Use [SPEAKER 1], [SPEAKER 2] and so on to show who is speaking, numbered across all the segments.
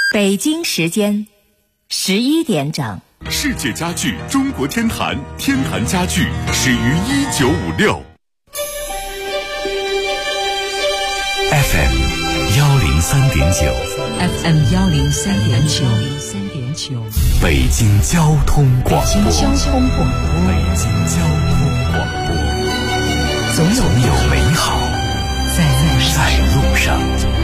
[SPEAKER 1] 北京时间11点整。
[SPEAKER 2] 世界家具中国天坛，天坛家具始于1956。FM 103.9
[SPEAKER 3] FM 103.9
[SPEAKER 2] 北京交通广播。
[SPEAKER 3] 北京交通广播，总有美好在路上。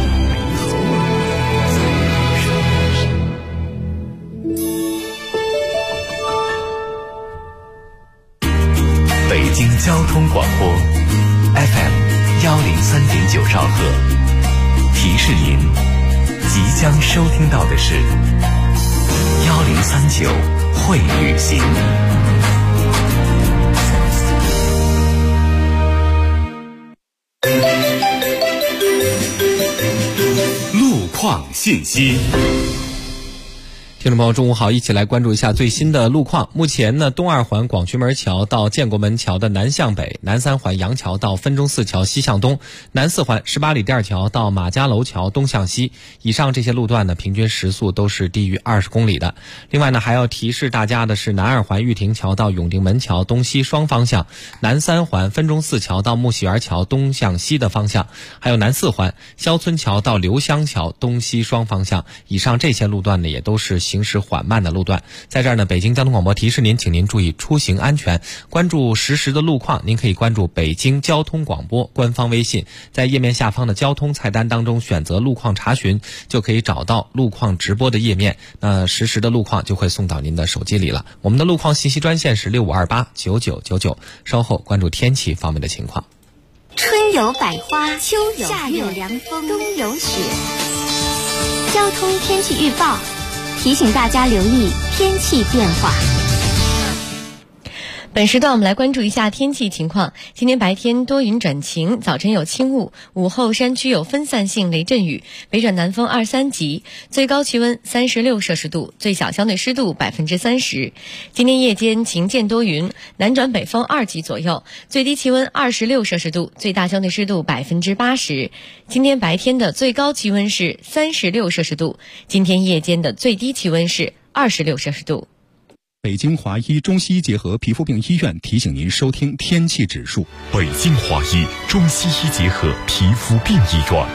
[SPEAKER 2] 北京交通广播 FM 103.9兆赫，提示您即将收听到的是1039会旅行。路况信息。
[SPEAKER 4] 听众朋友，中午好，一起来关注一下最新的路况。目前呢，东二环广渠门桥到建国门桥的南向北，南三环杨桥到分钟寺桥西向东，南四环18里店桥到马家楼桥东向西，以上这些路段呢，平均时速都是低于20公里的。另外呢，还要提示大家的是，南二环玉亭桥到永定门桥东西双方向，南三环分钟寺桥到木樨园桥东向西的方向，还有南四环肖村桥到刘湘桥东西双方向，以上这些路段呢，也都是行驶缓慢的路段。在这儿呢，北京交通广播提示您，请您注意出行安全，关注实时的路况。您可以关注北京交通广播官方微信，在页面下方的交通菜单当中选择路况查询，就可以找到路况直播的页面，那实时的路况就会送到您的手机里了。我们的路况信息专线是65289999，稍后关注天气方面的情况。
[SPEAKER 5] 春有百花，秋有夏有凉风，冬有雪。交通天气预报提醒大家留意天气变化。
[SPEAKER 6] 本时段我们来关注一下天气情况。今天白天多云转晴，早晨有轻雾，午后山区有分散性雷阵雨，北转南风2、3级，最高气温36摄氏度，最小相对湿度30%。今天夜间晴间多云，南转北风2级左右，最低气温26摄氏度，最大相对湿度80%。今天白天的最高气温是36摄氏度，今天夜间的最低气温是26摄氏度。
[SPEAKER 7] 北京华医中西医结合皮肤病医院提醒您收听天气指数。
[SPEAKER 2] 北京华医中西医结合皮肤病医院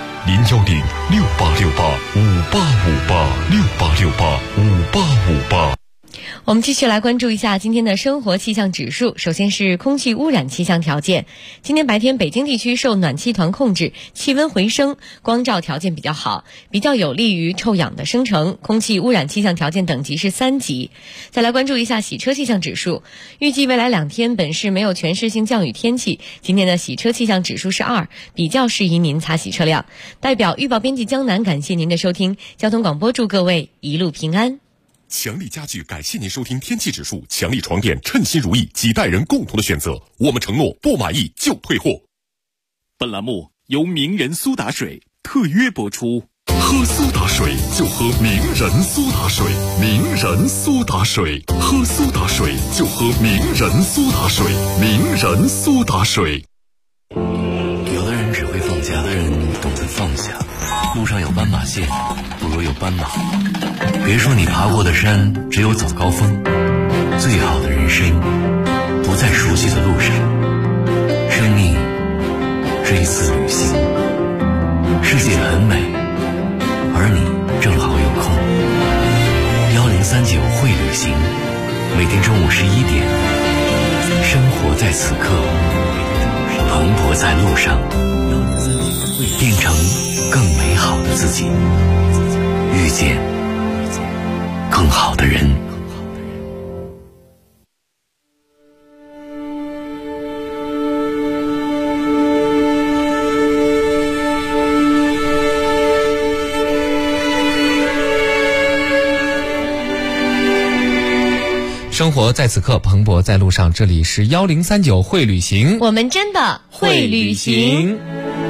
[SPEAKER 2] ，0106868585858，686858。
[SPEAKER 6] 我们继续来关注一下今天的生活气象指数。首先是空气污染气象条件。今天白天北京地区受暖气团控制，气温回升，光照条件比较好，比较有利于臭氧的生成，空气污染气象条件等级是3级。再来关注一下洗车气象指数。预计未来2天本市没有全市性降雨天气，今天的洗车气象指数是2，比较适宜您擦洗车辆。代表预报编辑江南感谢您的收听，交通广播祝各位一路平安。
[SPEAKER 2] 强力家具感谢您收听天气指数。强力床垫称心如意，几代人共同的选择，我们承诺不满意就退货。本栏目由名人苏打水特约播出。喝苏打水就喝名人苏打水，名人苏打水，喝苏打水就喝名人苏打水，名人苏打水。
[SPEAKER 8] 有的人只会放假，有的人懂得放下。路上有斑马线，不如有斑马。别说你爬过的山只有早高峰，最好的人生不在熟悉的路上。生命是一次旅行，世界很美，而你正好有空。1039会旅行，每天中午11点，生活在此刻，蓬勃在路上，变成更美好的自己，遇见更好的人。
[SPEAKER 4] 生活在此刻，蓬勃在路上。这里是1039会旅行，
[SPEAKER 6] 我们真的会旅行。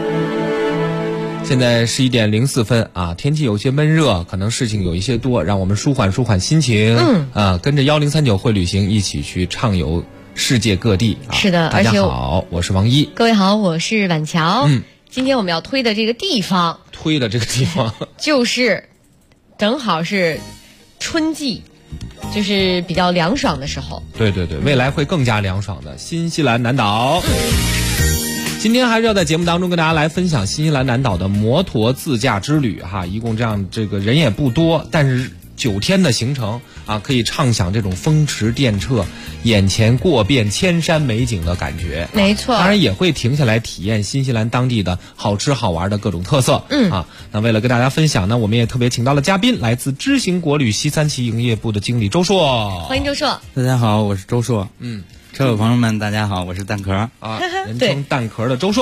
[SPEAKER 4] 现在11点04分啊，天气有些闷热，可能事情有一些多，让我们舒缓舒缓心情。跟着1039会旅行一起去畅游世界各地。
[SPEAKER 6] 是的，
[SPEAKER 4] 大家好，我是王一。
[SPEAKER 6] 各位好，我是婉乔。今天我们要推的这个地方，
[SPEAKER 4] 就是
[SPEAKER 6] 正好是春季，就是比较凉爽的时候。
[SPEAKER 4] 对对对，未来会更加凉爽的新西兰南岛。今天还是要在节目当中跟大家来分享新西兰南岛的摩托自驾之旅哈，一共这样这个人也不多，但是9天的行程啊，可以畅享这种风驰电掣、眼前过遍千山美景的感觉。
[SPEAKER 6] 没错，
[SPEAKER 4] 当然也会停下来体验新西兰当地的好吃好玩的各种特色。那为了跟大家分享呢，我们也特别请到了嘉宾，来自知行国旅西3旗营业部的经理周硕。
[SPEAKER 6] 欢迎周硕。
[SPEAKER 9] 大家好，我是周硕。车友朋友们，大家好，我是蛋壳
[SPEAKER 4] 啊，人称蛋壳的周硕。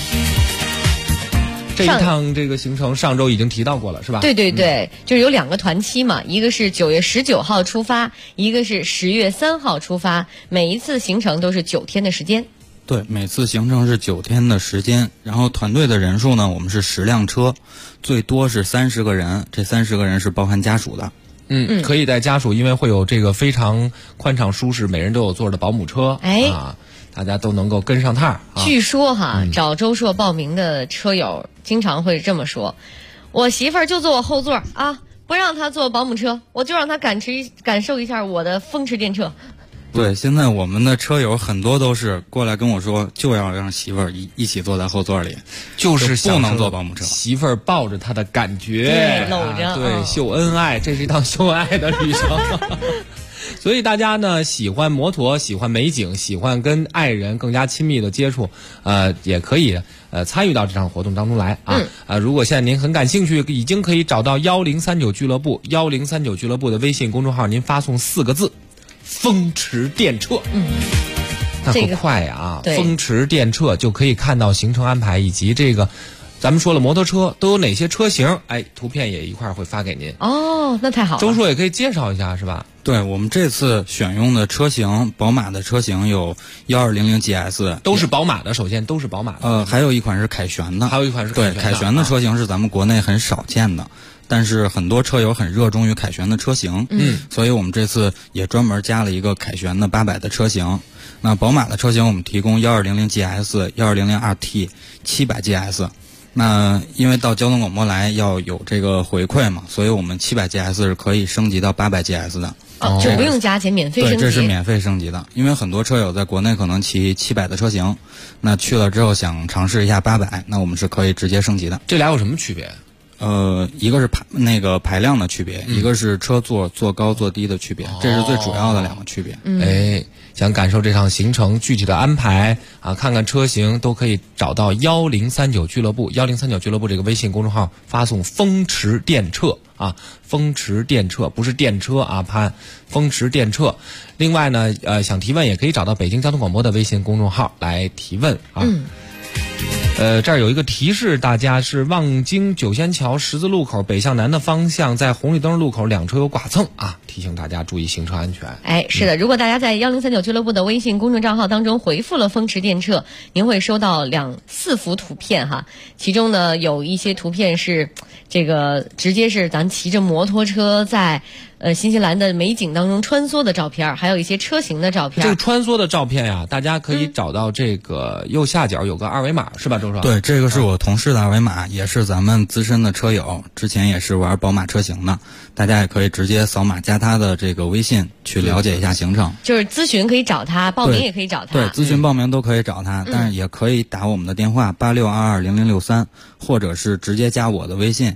[SPEAKER 4] 这一趟这个行程上周已经提到过了，是吧？
[SPEAKER 6] 对对对，就是有2个团期嘛，一个是9月19号出发，一个是10月3号出发，每一次行程都是9天的时间。
[SPEAKER 9] 对，每次行程是9天的时间，然后团队的人数呢，我们是10辆车，最多是30个人，这30个人是包含家属的。
[SPEAKER 4] 可以带家属，因为会有这个非常宽敞舒适、每人都有座的保姆车，大家都能够跟上趟。
[SPEAKER 6] 据说找周硕报名的车友经常会这么说：“我媳妇儿就坐我后座啊，不让她坐保姆车，我就让她感受一下我的风驰电掣。”
[SPEAKER 9] 对，现在我们的车友很多都是过来跟我说，就要让媳妇儿一起坐在后座里，
[SPEAKER 4] 就是
[SPEAKER 9] 不能坐保姆车，
[SPEAKER 4] 媳妇儿抱着她的感觉，
[SPEAKER 6] 对，搂着，
[SPEAKER 4] 对，秀恩爱，这是一趟秀恩爱的旅程。所以大家呢喜欢摩托，喜欢美景，喜欢跟爱人更加亲密的接触，也可以参与到这场活动当中来如果现在您很感兴趣，已经可以找到1039俱乐部，1039俱乐部的微信公众号，您发送4个字：风驰电掣。那可快啊！风驰电掣就可以看到行程安排以及这个。咱们说了摩托车都有哪些车型，图片也一块会发给您。
[SPEAKER 6] 哦，那太好了。
[SPEAKER 4] 周硕也可以介绍一下，是吧？
[SPEAKER 9] 对，我们这次选用的车型，宝马的车型有1200 GS，
[SPEAKER 4] 都是宝马的。首先都是宝马的。
[SPEAKER 9] 还有一款是凯旋的，
[SPEAKER 4] 还有一款是凯旋的。
[SPEAKER 9] 对，凯旋的车型是咱们国内很少见的，但是很多车友很热衷于凯旋的车型。所以我们这次也专门加了一个凯旋的800的车型。那宝马的车型我们提供1200 GS、1200 RT、700 GS。那因为到交通广播来要有这个回馈嘛，所以我们700 GS 是可以升级到800 GS 的。
[SPEAKER 6] 就不用加钱，免费升级。
[SPEAKER 9] 对，这是免费升级的。因为很多车友在国内可能骑700的车型，那去了之后想尝试一下800，那我们是可以直接升级的。
[SPEAKER 4] 这俩有什么区别？
[SPEAKER 9] 一个是排量的区别，一个是车座坐高坐低的区别，这是最主要的2个区别。
[SPEAKER 4] 想感受这场行程具体的安排看看车型，都可以找到1039俱乐部，1039俱乐部这个微信公众号，发送风驰电掣风驰电掣不是电车潘风驰电掣。另外呢，想提问也可以找到北京交通广播的微信公众号来提问这儿有一个提示，大家是望京九仙桥十字路口北向南的方向，在红绿灯路口2车有剐蹭提醒大家注意行车安全。
[SPEAKER 6] 是的，如果大家在1039俱乐部的微信公众账号当中回复了风驰电掣，您会收到4幅图片其中呢有一些图片是这个直接是咱骑着摩托车在新西兰的美景当中穿梭的照片，还有一些车型的照片。
[SPEAKER 4] 这个穿梭的照片大家可以找到这个右下角有个二维码，是吧，周硕？
[SPEAKER 9] 对，这个是我同事的二维码，也是咱们资深的车友，之前也是玩宝马车型的，大家也可以直接扫码加他的这个微信去了解一下行程。
[SPEAKER 6] 就是咨询可以找他，报名也可以找他。
[SPEAKER 9] 对，咨询报名都可以找他，但是也可以打我们的电话86220063，或者是直接加我的微信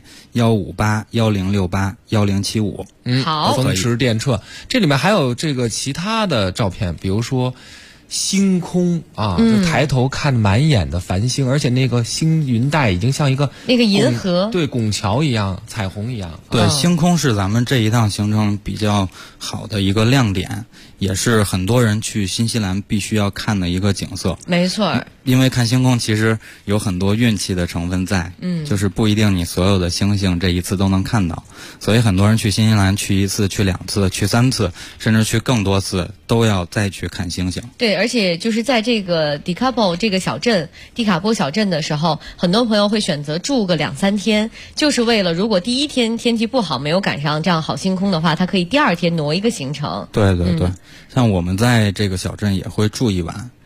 [SPEAKER 9] 15810681075。
[SPEAKER 6] 好，
[SPEAKER 4] 风驰电掣，这里面还有这个其他的照片，比如说星空就抬头看满眼的繁星，而且那个星云带已经像一个
[SPEAKER 6] 那个银河，
[SPEAKER 4] 对，拱桥一样，彩虹一样。
[SPEAKER 9] 对，星空是咱们这一趟行程比较好的一个亮点，也是很多人去新西兰必须要看的一个景色。
[SPEAKER 6] 没错，
[SPEAKER 9] 因为看星空其实有很多运气的成分在，就是不一定你所有的星星这一次都能看到，所以很多人去新西兰去1次、去2次、去3次，甚至去更多次，都要再去看星星。
[SPEAKER 6] 对，而且就是在这个迪卡波这个小镇，蒂卡波小镇的时候，很多朋友会选择住个2-3天，就是为了如果第一天天气不好，没有赶上这样好星空的话，他可以第2天挪一个行程。
[SPEAKER 9] 对对对，像我们在这个小镇也会住1晚。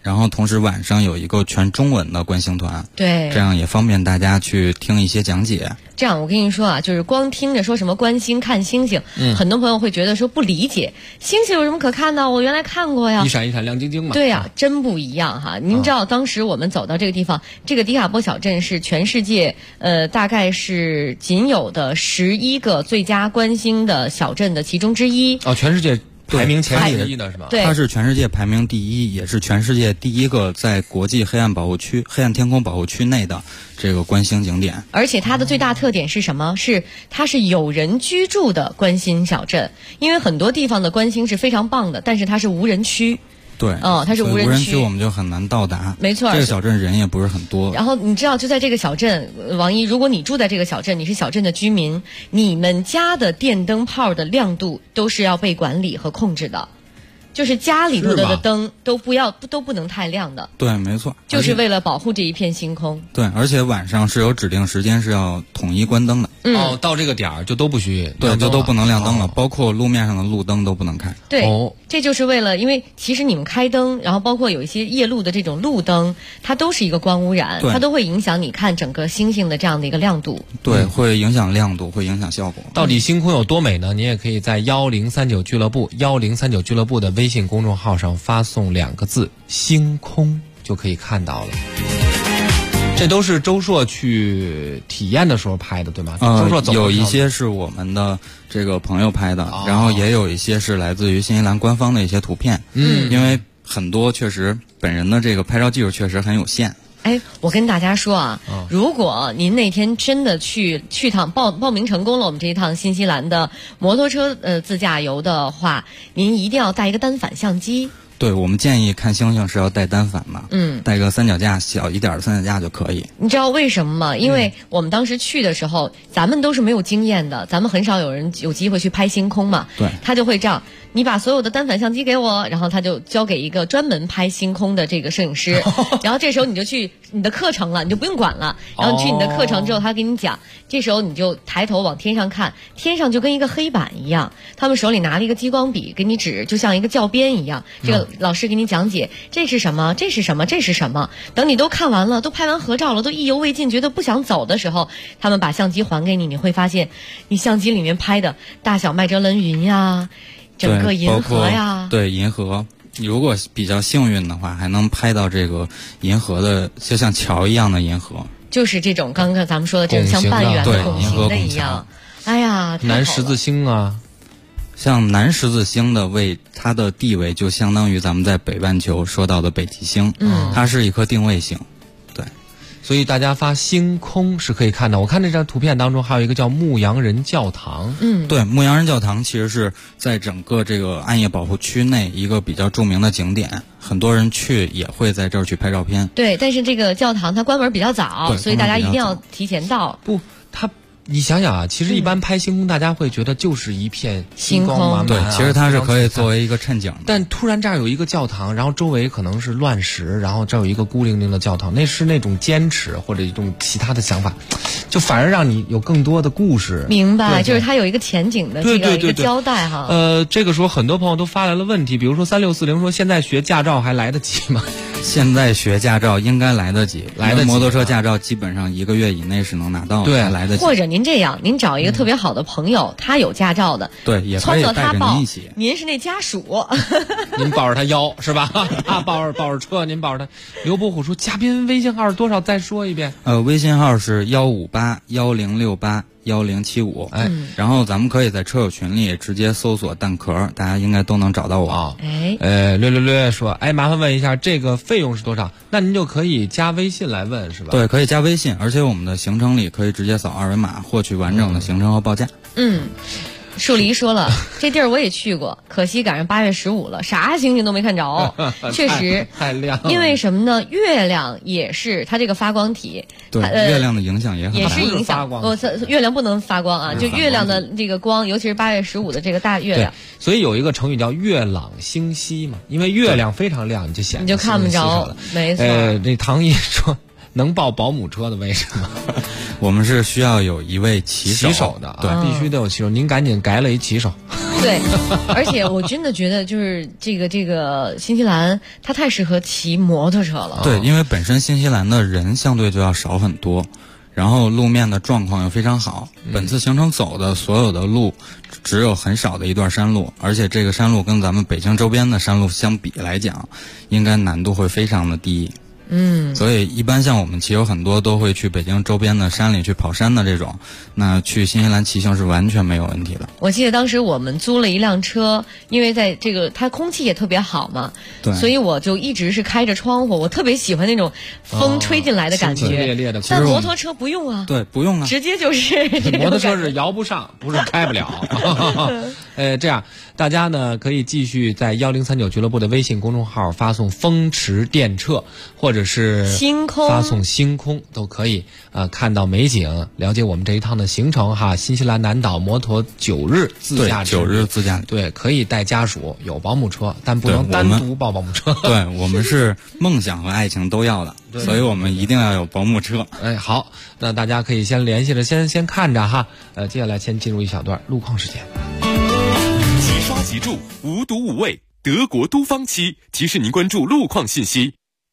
[SPEAKER 9] 然后同时晚上有一个全中文的观星团，
[SPEAKER 6] 对，
[SPEAKER 9] 这样也方便大家去听一些讲解。
[SPEAKER 6] 这样我跟你说啊，就是光听着说什么观星看星星，很多朋友会觉得说不理解，星星有什么可看的？我原来看过呀，
[SPEAKER 4] 一闪一闪亮晶晶嘛。
[SPEAKER 6] 对呀，真不一样哈。您知道当时我们走到这个地方，这个迪卡波小镇是全世界大概是仅有的11个最佳观星的小镇的其中之一。
[SPEAKER 4] 哦，全世界排名前1的是吧？
[SPEAKER 6] 对，
[SPEAKER 9] 它是全世界排名第1，也是全世界第一个在国际黑暗天空保护区内的这个观星景点。
[SPEAKER 6] 而且它的最大特点是什么？是它是有人居住的观星小镇，因为很多地方的观星是非常棒的，但是它是无人区。
[SPEAKER 9] 对，
[SPEAKER 6] 它是无人区，
[SPEAKER 9] 我们就很难到达。
[SPEAKER 6] 没错，
[SPEAKER 9] 这个小镇人也不是很多。
[SPEAKER 6] 然后你知道，就在这个小镇，王一，如果你住在这个小镇，你是小镇的居民，你们家的电灯泡的亮度都是要被管理和控制的。就是家里头的灯都不能太亮的。
[SPEAKER 9] 对，没错，
[SPEAKER 6] 就是为了保护这一片星空。
[SPEAKER 9] 对，而且晚上是有指定时间是要统一关灯的。
[SPEAKER 4] 到这个点儿就都不许，
[SPEAKER 9] 对，就都不能亮灯了，包括路面上的路灯都不能开。
[SPEAKER 6] 对，这就是为了，因为其实你们开灯，然后包括有一些夜路的这种路灯，它都是一个光污染，它都会影响你看整个星星的这样的一个亮度。
[SPEAKER 9] 对，会影响亮度，会影响效果。
[SPEAKER 4] 到底星空有多美呢？您也可以在1039俱乐部1039俱乐部的微信公众号上发送2个字“星空”，就可以看到了。这都是周硕去体验的时候拍的，对吗？周硕
[SPEAKER 9] 有一些是我们的这个朋友拍的，然后也有一些是来自于新西兰官方的一些图片。因为很多确实本人的这个拍照技术确实很有限。
[SPEAKER 6] 哎，我跟大家说啊，如果您那天真的去趟报名成功了，我们这一趟新西兰的摩托车自驾游的话，您一定要带一个单反相机。
[SPEAKER 9] 对，我们建议看星星是要带单反的，带个三脚架，小一点的三脚架就可以。
[SPEAKER 6] 你知道为什么吗？因为我们当时去的时候，咱们都是没有经验的，咱们很少有人有机会去拍星空嘛。
[SPEAKER 9] 对，
[SPEAKER 6] 他就会这样，你把所有的单反相机给我，然后他就交给一个专门拍星空的这个摄影师，然后这时候你就去你的课程了，你就不用管了。然后去你的课程之后，他给你讲，这时候你就抬头往天上看，天上就跟一个黑板一样，他们手里拿了一个激光笔给你指，就像一个教鞭一样。这个老师给你讲解，这是什么，这是什么，这是什么。等你都看完了，都拍完合照了，都意犹未尽，觉得不想走的时候，他们把相机还给你，你会发现你相机里面拍的大小麦哲伦云呀，整个银河呀。
[SPEAKER 9] 对，银河。如果比较幸运的话，还能拍到这个银河的，就像桥一样的银河。
[SPEAKER 6] 就是这种刚刚咱们说的这种像半圆的拱形的一样。哎呀，
[SPEAKER 4] 南十字星啊。
[SPEAKER 9] 像南十字星的它的地位就相当于咱们在北半球说到的北极星，它是一颗定位星，对，
[SPEAKER 4] 所以大家发星空是可以看到。我看这张图片当中还有一个叫牧羊人教堂，
[SPEAKER 9] 对，牧羊人教堂其实是在整个这个暗夜保护区内一个比较著名的景点，很多人去也会在这儿去拍照片。
[SPEAKER 6] 对，但是这个教堂它关门比较早，所以大家一定要提前到。
[SPEAKER 4] 你想想啊，其实一般拍星空，大家会觉得就是一片星光满满，
[SPEAKER 9] 对，其实它是可以作为一个衬景的。
[SPEAKER 4] 但突然这儿有一个教堂，然后周围可能是乱石，然后这儿有一个孤零零的教堂，那是那种坚持或者一种其他的想法，就反而让你有更多的故事。
[SPEAKER 6] 明白，就是它有一个前景的这个一个交代哈。
[SPEAKER 4] 这个时候很多朋友都发来了问题，比如说3640说现在学驾照还来得及吗？
[SPEAKER 9] 现在学驾照应该来得及，摩托车驾照基本上1个月以内是能拿到的，
[SPEAKER 4] 对，
[SPEAKER 9] 来得及。
[SPEAKER 6] 或者您这样，您找一个特别好的朋友，他有驾照的，
[SPEAKER 9] 对，也可以带着您一起。
[SPEAKER 6] 您是那家属，
[SPEAKER 4] 您抱着他腰是吧？他抱着车，您抱着他。刘伯虎说：“嘉宾微信号是多少？再说一遍。”
[SPEAKER 9] 微信号是15810681075。然后咱们可以在车友群里直接搜索蛋壳，大家应该都能找到我。
[SPEAKER 4] 略说，麻烦问一下这个费用是多少？那您就可以加微信来问是吧？
[SPEAKER 9] 对，可以加微信，而且我们的行程里可以直接扫二维码获取完整的行程和报价。
[SPEAKER 6] 树梨说了，这地儿我也去过，可惜赶上8月15了，啥星星都没看着。确实
[SPEAKER 4] 太亮了。
[SPEAKER 6] 因为什么呢？月亮也是它这个发光体，
[SPEAKER 9] 对，月亮的影响也很大，
[SPEAKER 6] 也是影响。月亮不能发光啊，就月亮的这个光，尤其是8月15的这个大月亮。
[SPEAKER 4] 所以有一个成语叫月朗星稀嘛，因为月亮非常亮，你就显得
[SPEAKER 6] 你就看不着了。没错。
[SPEAKER 4] 那唐毅说能报保姆车的为什么？
[SPEAKER 9] 我们是需要有一位骑手
[SPEAKER 4] 的，
[SPEAKER 9] 对，
[SPEAKER 4] 必须得有骑手。您赶紧改了一骑手。
[SPEAKER 6] 对，而且我真的觉得就是这个新西兰，它太适合骑摩托车了。
[SPEAKER 9] 对，因为本身新西兰的人相对就要少很多。然后路面的状况又非常好，本次行程走的所有的路只有很少的一段山路，而且这个山路跟咱们北京周边的山路相比来讲，应该难度会非常的低。所以一般像我们骑友很多都会去北京周边的山里去跑山的这种，那去新西兰骑行是完全没有问题的。
[SPEAKER 6] 我记得当时我们租了一辆车，因为在这个它空气也特别好嘛，
[SPEAKER 9] 对，
[SPEAKER 6] 所以我就一直是开着窗户，我特别喜欢那种风吹进来的感觉。
[SPEAKER 4] 清清冽冽的。
[SPEAKER 6] 但摩托车不用啊。
[SPEAKER 9] 对，不用啊，
[SPEAKER 6] 直接就是
[SPEAKER 4] 摩托车是摇不上，不是开不了。这样大家呢可以继续在1039俱乐部的微信公众号发送风驰电掣，或者是
[SPEAKER 6] 星空
[SPEAKER 4] 发送星空都可以看到美景，了解我们这一趟的行程哈。新西兰南岛摩托9日自驾
[SPEAKER 9] 9日自驾，
[SPEAKER 4] 对，可以带家属，有保姆车，但不能单独报保姆车。
[SPEAKER 9] 对，我们是梦想和爱情都要的，所以我们一定要有保姆车。
[SPEAKER 4] 好，那大家可以先联系着，先看着哈。接下来先进入一小段路况时间。
[SPEAKER 2] 即刷即住，无毒无味，德国都方漆提示您关注路况信息。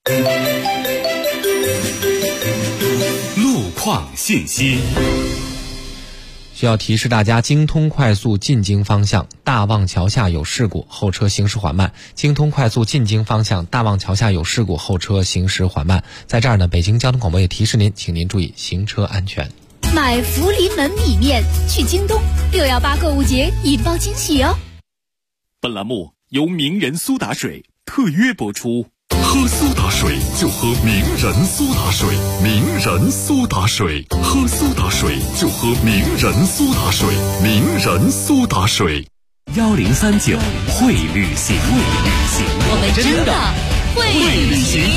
[SPEAKER 2] 路况信息。
[SPEAKER 4] 需要提示大家，京通快速进京方向大望桥下有事故，后车行驶缓慢。京通快速进京方向大望桥下有事故，后车行驶缓慢。在这儿呢，北京交通广播也提示您，请您注意行车安全。
[SPEAKER 10] 买福临门米面去京东，618购物节引爆惊喜哦！
[SPEAKER 2] 本栏目由名人苏打水特约播出。喝苏打水就喝名人苏打水，名人苏打水，喝苏打水就喝名人苏打水，名人苏打水。1039会旅行，
[SPEAKER 10] 我们真的会旅行。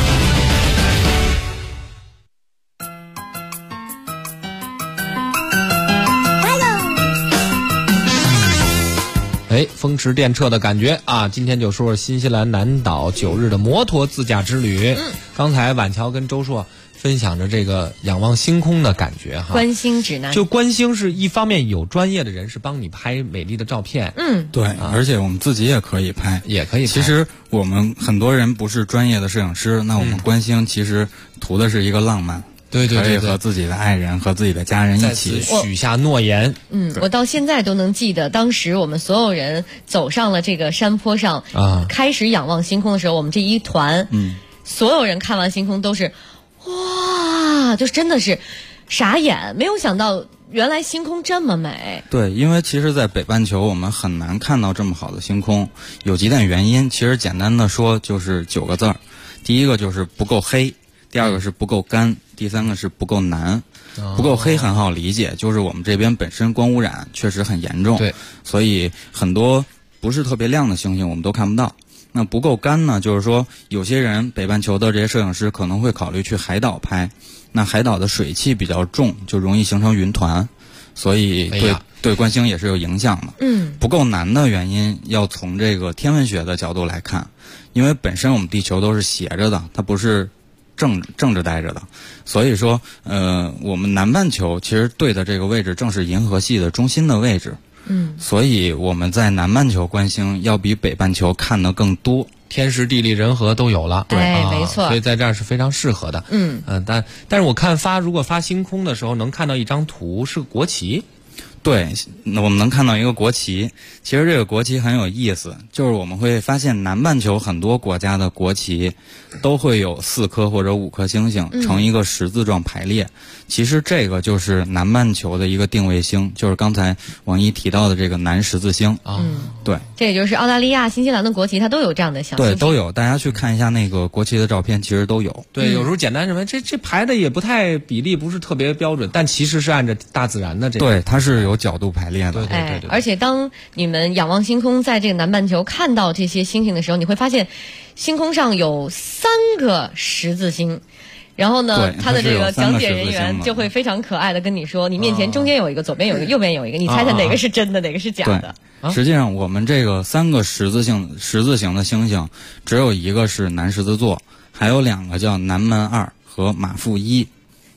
[SPEAKER 4] 风驰电掣的感觉啊！今天就说说新西兰南岛9日的摩托自驾之旅。刚才晚桥跟周硕分享着这个仰望星空的感觉哈。
[SPEAKER 6] 观星指南，
[SPEAKER 4] 就观星是一方面有专业的人士帮你拍美丽的照片，
[SPEAKER 9] 对，而且我们自己也可以拍，其实我们很多人不是专业的摄影师，那我们观星其实图的是一个浪漫。
[SPEAKER 4] 对，
[SPEAKER 9] 可以和自己的爱人和自己的家人一起
[SPEAKER 4] 许下诺言。
[SPEAKER 6] 我到现在都能记得，当时我们所有人走上了这个山坡上，开始仰望星空的时候，我们这一团，所有人看完星空都是，哇，就真的是傻眼，没有想到原来星空这么美。
[SPEAKER 9] 对，因为其实在北半球我们很难看到这么好的星空，有几点原因，其实简单的说就是9个字儿。第一个就是不够黑，第二个是不够干，第三个是不够蓝。不够黑很好理解，就是我们这边本身光污染确实很严重，
[SPEAKER 4] 对，
[SPEAKER 9] 所以很多不是特别亮的星星我们都看不到。那不够干呢，就是说有些人北半球的这些摄影师可能会考虑去海岛拍，那海岛的水汽比较重，就容易形成云团，所以对观星也是有影响的。不够蓝的原因要从这个天文学的角度来看，因为本身我们地球都是斜着的，它不是正着待着的，所以说我们南半球其实对的这个位置正是银河系的中心的位置，所以我们在南半球观星要比北半球看得更多，
[SPEAKER 4] 天时地利人和都有了。
[SPEAKER 6] 对，没错，
[SPEAKER 4] 所以在这儿是非常适合的。但是我看如果发星空的时候能看到一张图是国旗。
[SPEAKER 9] 对，我们能看到一个国旗，其实这个国旗很有意思，就是我们会发现南半球很多国家的国旗都会有4颗或者5颗星星成一个十字状排列，其实这个就是南半球的一个定位星，就是刚才王一提到的这个南十字星。对，
[SPEAKER 6] 这也就是澳大利亚、新西兰的国旗它都有这样的小星星。
[SPEAKER 9] 对，都有，大家去看一下那个国旗的照片，其实都有。
[SPEAKER 4] 对，有时候简单认为这排的也不太比例不是特别标准，但其实是按照大自然的这个。
[SPEAKER 9] 对，它是有角度排列的。
[SPEAKER 4] 对。
[SPEAKER 6] 而且当你们仰望星空，在这个南半球看到这些星星的时候，你会发现星空上有3个十字星。然后呢，他的这个讲解人员就会非常可爱的跟你说，你面前中间有一个，左边有一个，右边有一个，你猜猜哪个是真的，哪个是假的？
[SPEAKER 9] 实际上我们这个3个十字形的星星，只有一个是南十字座，还有2个叫南门2和马腹1。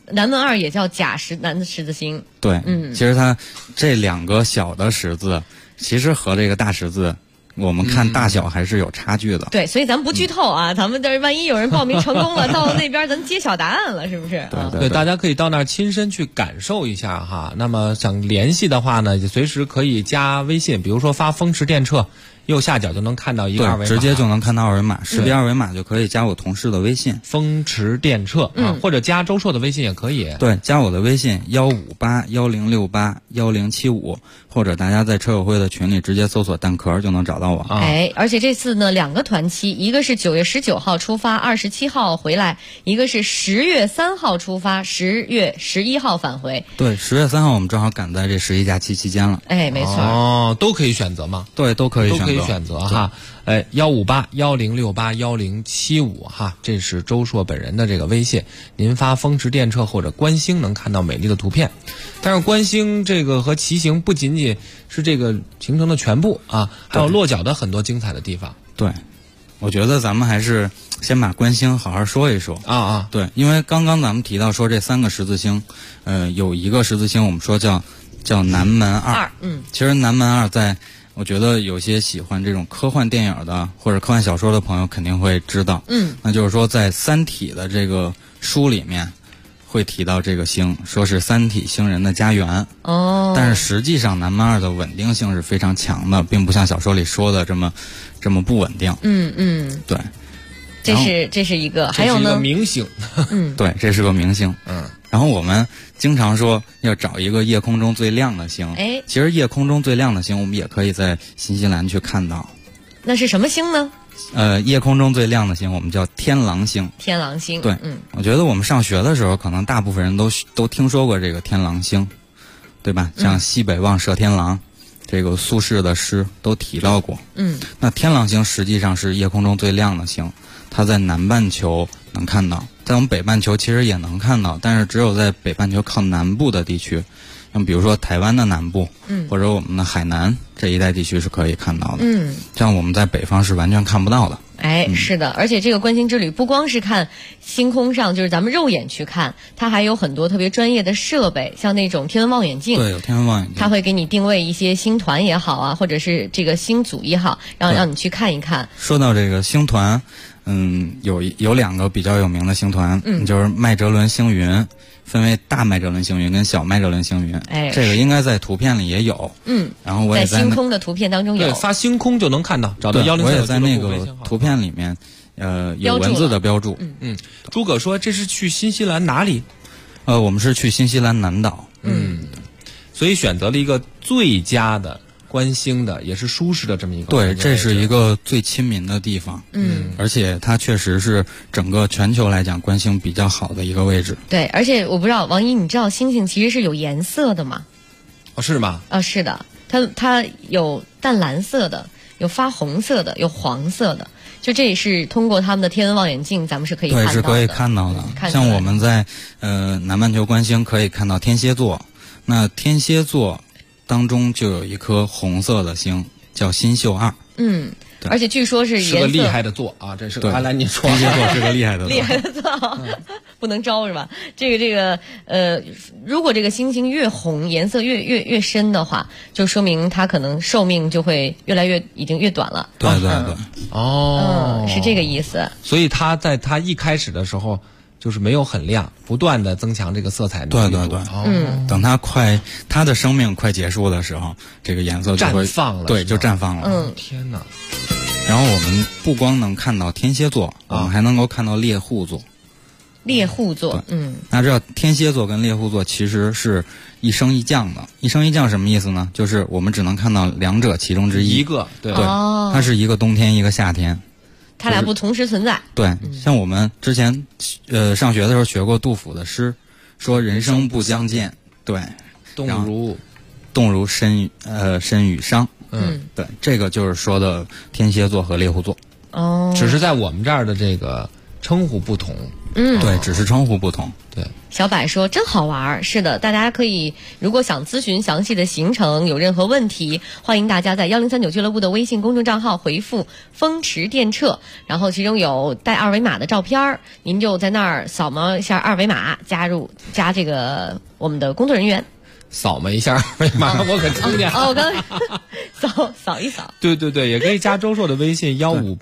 [SPEAKER 6] 南门2也叫假南的十字星。
[SPEAKER 9] 对，其实它这2个小的十字，其实和这个大十字，我们看大小还是有差距的。
[SPEAKER 6] 对，所以咱们不剧透啊，咱们这万一有人报名成功了，到那边咱揭晓答案了，是不是？
[SPEAKER 4] 对，大家可以到那儿亲身去感受一下哈。那么想联系的话呢，随时可以加微信，比如说发风驰电掣。右下角就能看到一个二维码，
[SPEAKER 9] 直接就能看到二维码，识别二维码就可以加我同事的微信
[SPEAKER 4] 风驰电掣啊，或者加周硕的微信也可以。
[SPEAKER 9] 对，加我的微信15810681075，或者大家在车友会的群里直接搜索蛋壳就能找到我。
[SPEAKER 6] 而且这次呢2个团期，一个是9月19号出发，27号回来，一个是10月3号出发，10月11号返回。
[SPEAKER 9] 对，10月3号我们正好赶在这11假期期间了。
[SPEAKER 6] 没错。
[SPEAKER 4] 都可以选择吗？
[SPEAKER 9] 对，都可以
[SPEAKER 4] 选择哈。15810681075哈，这是周硕本人的这个微信。您发风驰电掣或者观星能看到美丽的图片。但是观星这个和骑行不仅仅是这个行程的全部啊，还有落脚的很多精彩的地方。
[SPEAKER 9] 对，我觉得咱们还是先把观星好好说一说
[SPEAKER 4] 啊。
[SPEAKER 9] 对，因为刚刚咱们提到说这3个十字星，有一个十字星我们说叫南门2。其实南门2我觉得有些喜欢这种科幻电影的或者科幻小说的朋友肯定会知道，那就是说在《三体》的这个书里面会提到这个星，说是三体星人的家园。但是实际上南门2的稳定性是非常强的，并不像小说里说的这么不稳定。对。
[SPEAKER 6] 这是一个，还有呢，
[SPEAKER 4] 这是一个明星。
[SPEAKER 9] 对，这是个明星。然后我们经常说要找一个夜空中最亮的星。其实夜空中最亮的星，我们也可以在新西兰去看到。
[SPEAKER 6] 那是什么星呢？
[SPEAKER 9] 夜空中最亮的星，我们叫天狼星。
[SPEAKER 6] 天狼星。
[SPEAKER 9] 对，我觉得我们上学的时候，可能大部分人都听说过这个天狼星，对吧？像西北望射天狼，这个苏轼的诗都提到过。那天狼星实际上是夜空中最亮的星。它在南半球能看到，在我们北半球其实也能看到，但是只有在北半球靠南部的地区，像比如说台湾的南部，或者我们的海南这一带地区是可以看到的。像我们在北方是完全看不到的。
[SPEAKER 6] 是的，而且这个观星之旅不光是看星空上，就是咱们肉眼去看，它还有很多特别专业的设备，像那种天文望远镜。
[SPEAKER 9] 对，有天文望远镜，
[SPEAKER 6] 它会给你定位一些星团也好啊，或者是这个星组也好，让你去看一看。
[SPEAKER 9] 说到这个星团，有2个比较有名的星团，就是麦哲伦星云，分为大麦哲伦星云跟小麦哲伦星云。这个应该在图片里也有。然后我也
[SPEAKER 6] 在星空的图片当中有。
[SPEAKER 4] 对，发星空就能看到，找到103。
[SPEAKER 9] 我也在那个图片里面，有文字的标注。
[SPEAKER 4] 诸葛说这是去新西兰哪里？
[SPEAKER 9] 我们是去新西兰南岛。
[SPEAKER 4] 所以选择了一个最佳的观星的，也是舒适的这么一个。
[SPEAKER 9] 对，这是一个最亲民的地方。而且它确实是整个全球来讲观星比较好的一个位置。
[SPEAKER 6] 对，而且我不知道王一，你知道星星其实是有颜色的吗？
[SPEAKER 4] 是吗？
[SPEAKER 6] 是的，它有淡蓝色的，有发红色的，有黄色的。就这也是通过他们的天文望远镜，咱们是可以看到的。
[SPEAKER 9] 对，是可以看到的。像我们在南半球观星可以看到天蝎座，那天蝎座当中就有一颗红色的星，叫新宿2。
[SPEAKER 6] 而且据说是颜色
[SPEAKER 4] 个厉害的座啊，这是个来你说
[SPEAKER 9] 天蝎座是个厉害的座，
[SPEAKER 6] 厉害的座，不能招是吧？这个如果这个星星越红，颜色越深的话，就说明它可能寿命就会已经越短了。
[SPEAKER 9] 对。
[SPEAKER 6] 是这个意思。
[SPEAKER 4] 所以它在它一开始的时候就是没有很亮，不断的增强这个色彩。
[SPEAKER 9] 对。等它的生命快结束的时候，这个颜色就会
[SPEAKER 4] 绽放了。
[SPEAKER 9] 对，就绽放了。
[SPEAKER 4] 天哪！
[SPEAKER 9] 然后我们不光能看到天蝎座，我们还能够看到猎户座。
[SPEAKER 6] 猎户座，
[SPEAKER 9] 大家知道天蝎座跟猎户座其实是一升一降的。一升一降什么意思呢？就是我们只能看到2者其中之一。
[SPEAKER 4] 一个，对，
[SPEAKER 9] 它是一个冬天一个夏天。
[SPEAKER 6] 它俩不同时存在。
[SPEAKER 9] 对，像我们之前上学的时候学过杜甫的诗，说人生不相见，对，动如身与伤。对，这个就是说的天蝎座和猎户座。
[SPEAKER 6] 哦，
[SPEAKER 4] 只是在我们这儿的这个称呼不同。
[SPEAKER 9] 对，只是称呼不同。
[SPEAKER 4] 对，
[SPEAKER 6] 小柏说真好玩。是的，大家可以如果想咨询详细的行程，有任何问题，欢迎大家在1039俱乐部的微信公众账号回复风驰电掣，然后其中有带二维码的照片，您就在那儿扫描一下二维码，加这个我们的工作人员。
[SPEAKER 4] 扫描一下二维码，我可听见了。
[SPEAKER 6] 我刚才扫一扫。
[SPEAKER 4] 对对对，也可以加周硕的微信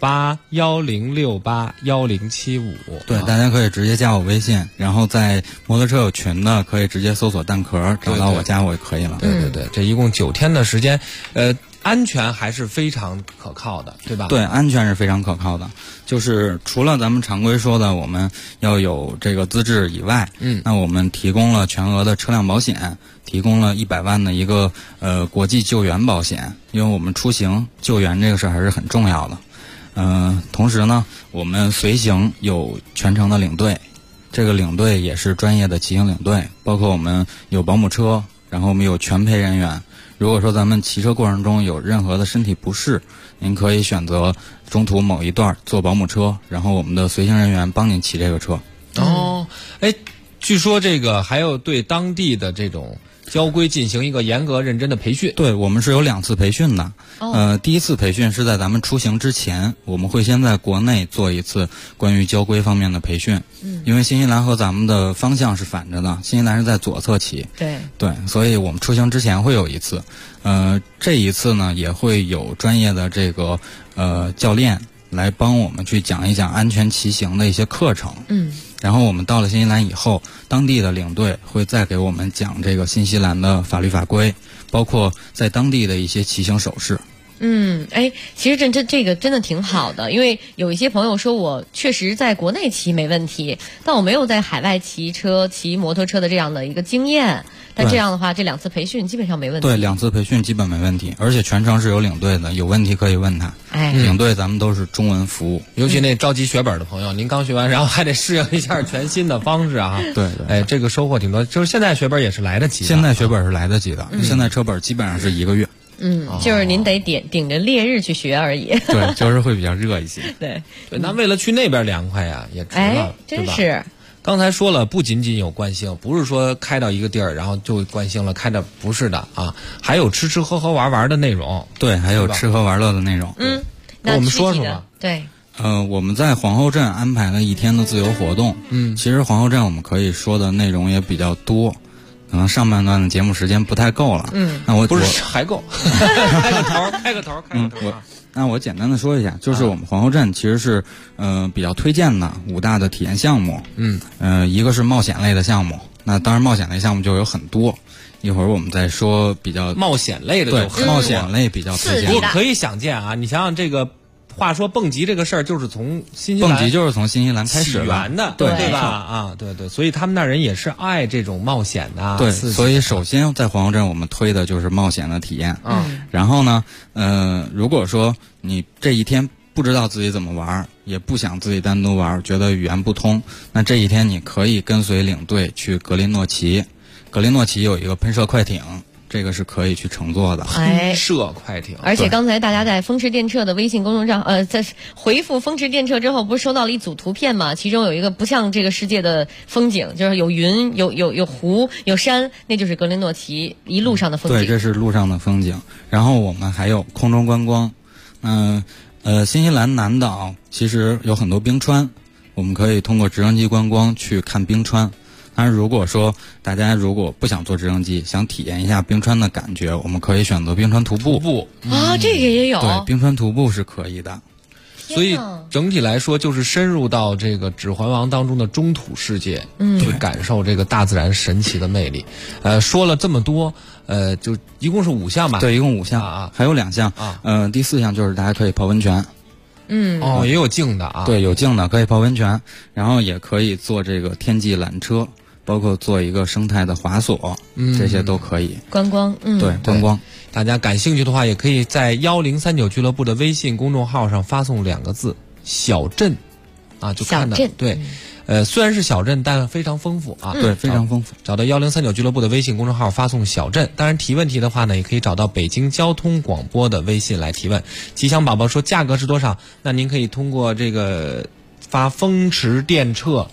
[SPEAKER 4] 15810681075。
[SPEAKER 9] 对，大家可以直接加我微信，然后在摩托车有群的可以直接搜索蛋壳，找到我加我就可以了。
[SPEAKER 4] 对对对，这一共9天的时间，安全还是非常可靠的，对吧？
[SPEAKER 9] 对，安全是非常可靠的。就是除了咱们常规说的我们要有这个资质以外，那我们提供了全额的车辆保险，提供了100万的一个国际救援保险，因为我们出行救援这个事还是很重要的。同时呢，我们随行有全程的领队，这个领队也是专业的骑行领队，包括我们有保姆车，然后我们有全陪人员。如果说咱们骑车过程中有任何的身体不适，您可以选择中途某一段坐保姆车，然后我们的随行人员帮您骑这个车。
[SPEAKER 4] 据说这个还有对当地的这种交规进行一个严格认真的培训。
[SPEAKER 9] 对，我们是有2次培训的。第一次培训是在咱们出行之前，我们会先在国内做一次关于交规方面的培训。因为新西兰和咱们的方向是反着的，新西兰是在左侧骑。对，所以我们出行之前会有一次。这一次呢，也会有专业的这个教练来帮我们去讲一讲安全骑行的一些课程。然后我们到了新西兰以后，当地的领队会再给我们讲这个新西兰的法律法规，包括在当地的一些骑行手势。
[SPEAKER 6] 其实这个真的挺好的，因为有一些朋友说我确实在国内骑没问题，但我没有在海外骑摩托车的这样的一个经验。但这样的话，这2次培训基本上没问题。
[SPEAKER 9] 对，2次培训基本没问题，而且全程是有领队的，有问题可以问他。领队咱们都是中文服务。
[SPEAKER 4] 尤其那着急学本的朋友，您刚学完，然后还得适应一下全新的方式啊。
[SPEAKER 9] 对，
[SPEAKER 4] 这个收获挺多。就是现在学本也是来得及的。
[SPEAKER 9] 现在学本是来得及的，现在车本基本上是1个月。
[SPEAKER 6] 就是您得顶着烈日去学而已。
[SPEAKER 9] 对，就是会比较热一些。
[SPEAKER 6] 对，
[SPEAKER 4] 那为了去那边凉快呀，也值了，
[SPEAKER 6] 真是。
[SPEAKER 4] 刚才说了，不仅仅有惯性，不是说开到一个地儿然后就惯性了，开的不是的啊，还有吃吃喝喝玩玩的内容。
[SPEAKER 9] 对，还有吃喝玩乐的内容。
[SPEAKER 4] 那我们说说吧。
[SPEAKER 6] 对。
[SPEAKER 9] 我们在皇后镇安排了1天的自由活动。其实皇后镇我们可以说的内容也比较多。可能上半段的节目时间不太够了。那我
[SPEAKER 4] 不是还够。开个头。
[SPEAKER 9] 那我简单的说一下，就是我们皇后镇其实是比较推荐的5大的体验项目。一个是冒险类的项目，那当然冒险类项目就有很多，一会儿我们再说比较
[SPEAKER 4] 冒险类的就很多。
[SPEAKER 9] 冒险类比较推荐。
[SPEAKER 4] 不过可以想见啊，你想想这个。话说蹦极这个事儿就是从新西兰
[SPEAKER 9] 蹦极就是从新西兰开始
[SPEAKER 4] 起源的，对吧？对，所以他们那人也是爱这种冒险的。
[SPEAKER 9] 对，所以首先在皇后镇我们推的就是冒险的体验。然后呢，如果说你这一天不知道自己怎么玩，也不想自己单独玩，觉得语言不通，那这一天你可以跟随领队去格林诺奇。格林诺奇有一个喷射快艇。这个是可以去乘坐的。
[SPEAKER 4] 喷射快艇。
[SPEAKER 6] 而且刚才大家在风驰电掣的微信公众账在回复风驰电掣之后，不是收到了一组图片吗？其中有一个不像这个世界的风景，就是有云、有湖、有山，那就是格林诺奇一路上的风景。
[SPEAKER 9] 对，这是路上的风景。然后我们还有空中观光。新西兰南岛其实有很多冰川，我们可以通过直升机观光去看冰川。但是如果说大家如果不想坐直升机，想体验一下冰川的感觉，我们可以选择冰川徒步。
[SPEAKER 6] 这个也有。
[SPEAKER 9] 对，冰川徒步是可以的。
[SPEAKER 4] 所以整体来说，就是深入到这个《指环王》当中的中土世界，去感受这个大自然神奇的魅力。说了这么多，就一共是5项吧？
[SPEAKER 9] 对，一共5项啊，还有2项啊。第4项就是大家可以泡温泉。
[SPEAKER 4] 也有静的啊。
[SPEAKER 9] 对，有静的可以泡温泉，然后也可以坐这个天际缆车。包括做一个生态的滑索，这些都可以。
[SPEAKER 6] 观光，
[SPEAKER 9] 对，观光。
[SPEAKER 4] 大家感兴趣的话，也可以在1039俱乐部的微信公众号上发送2个字“小镇”，就看到。对，虽然是小镇，但非常丰富啊。
[SPEAKER 9] 对，非常丰富。
[SPEAKER 4] 找到1039俱乐部的微信公众号发送“小镇”。当然，提问题的话呢，也可以找到北京交通广播的微信来提问。吉祥宝宝说价格是多少？那您可以通过这个发风驰电掣。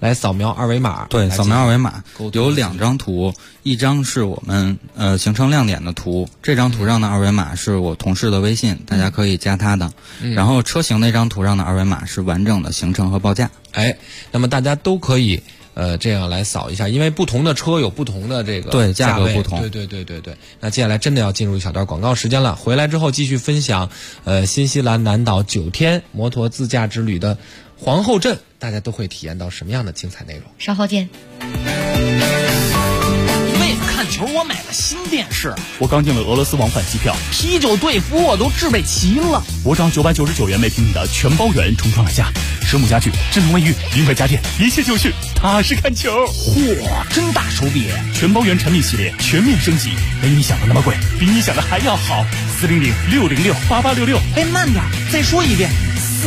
[SPEAKER 4] 来扫描二维码。
[SPEAKER 9] 对，扫描二维码有2张图，一张是我们行程亮点的图，这张图上的二维码是我同事的微信，大家可以加他的。然后车型那张图上的二维码是完整的行程和报价。
[SPEAKER 4] 那么大家都可以这样来扫一下，因为不同的车有不同的这个
[SPEAKER 9] 对价格不同。
[SPEAKER 4] 对。那接下来真的要进入一小段广告时间了，回来之后继续分享新西兰南岛9天摩托自驾之旅的皇后镇，大家都会体验到什么样的精彩内容？
[SPEAKER 6] 稍后见。
[SPEAKER 11] 为了看球，我买了新电视。
[SPEAKER 12] 我刚订了俄罗斯往返机票，
[SPEAKER 11] 啤酒队服我都置备齐了。
[SPEAKER 12] 我涨999元没评你的全包圆重创了价，蛇母家具、智能卫浴、名牌家电，一切就绪，踏实看球。
[SPEAKER 11] 嚯，真大手笔！
[SPEAKER 12] 全包圆产品系列全面升级，没你想的那么贵，比你想的还要好。400-606-8866。
[SPEAKER 11] 慢点，再说一遍。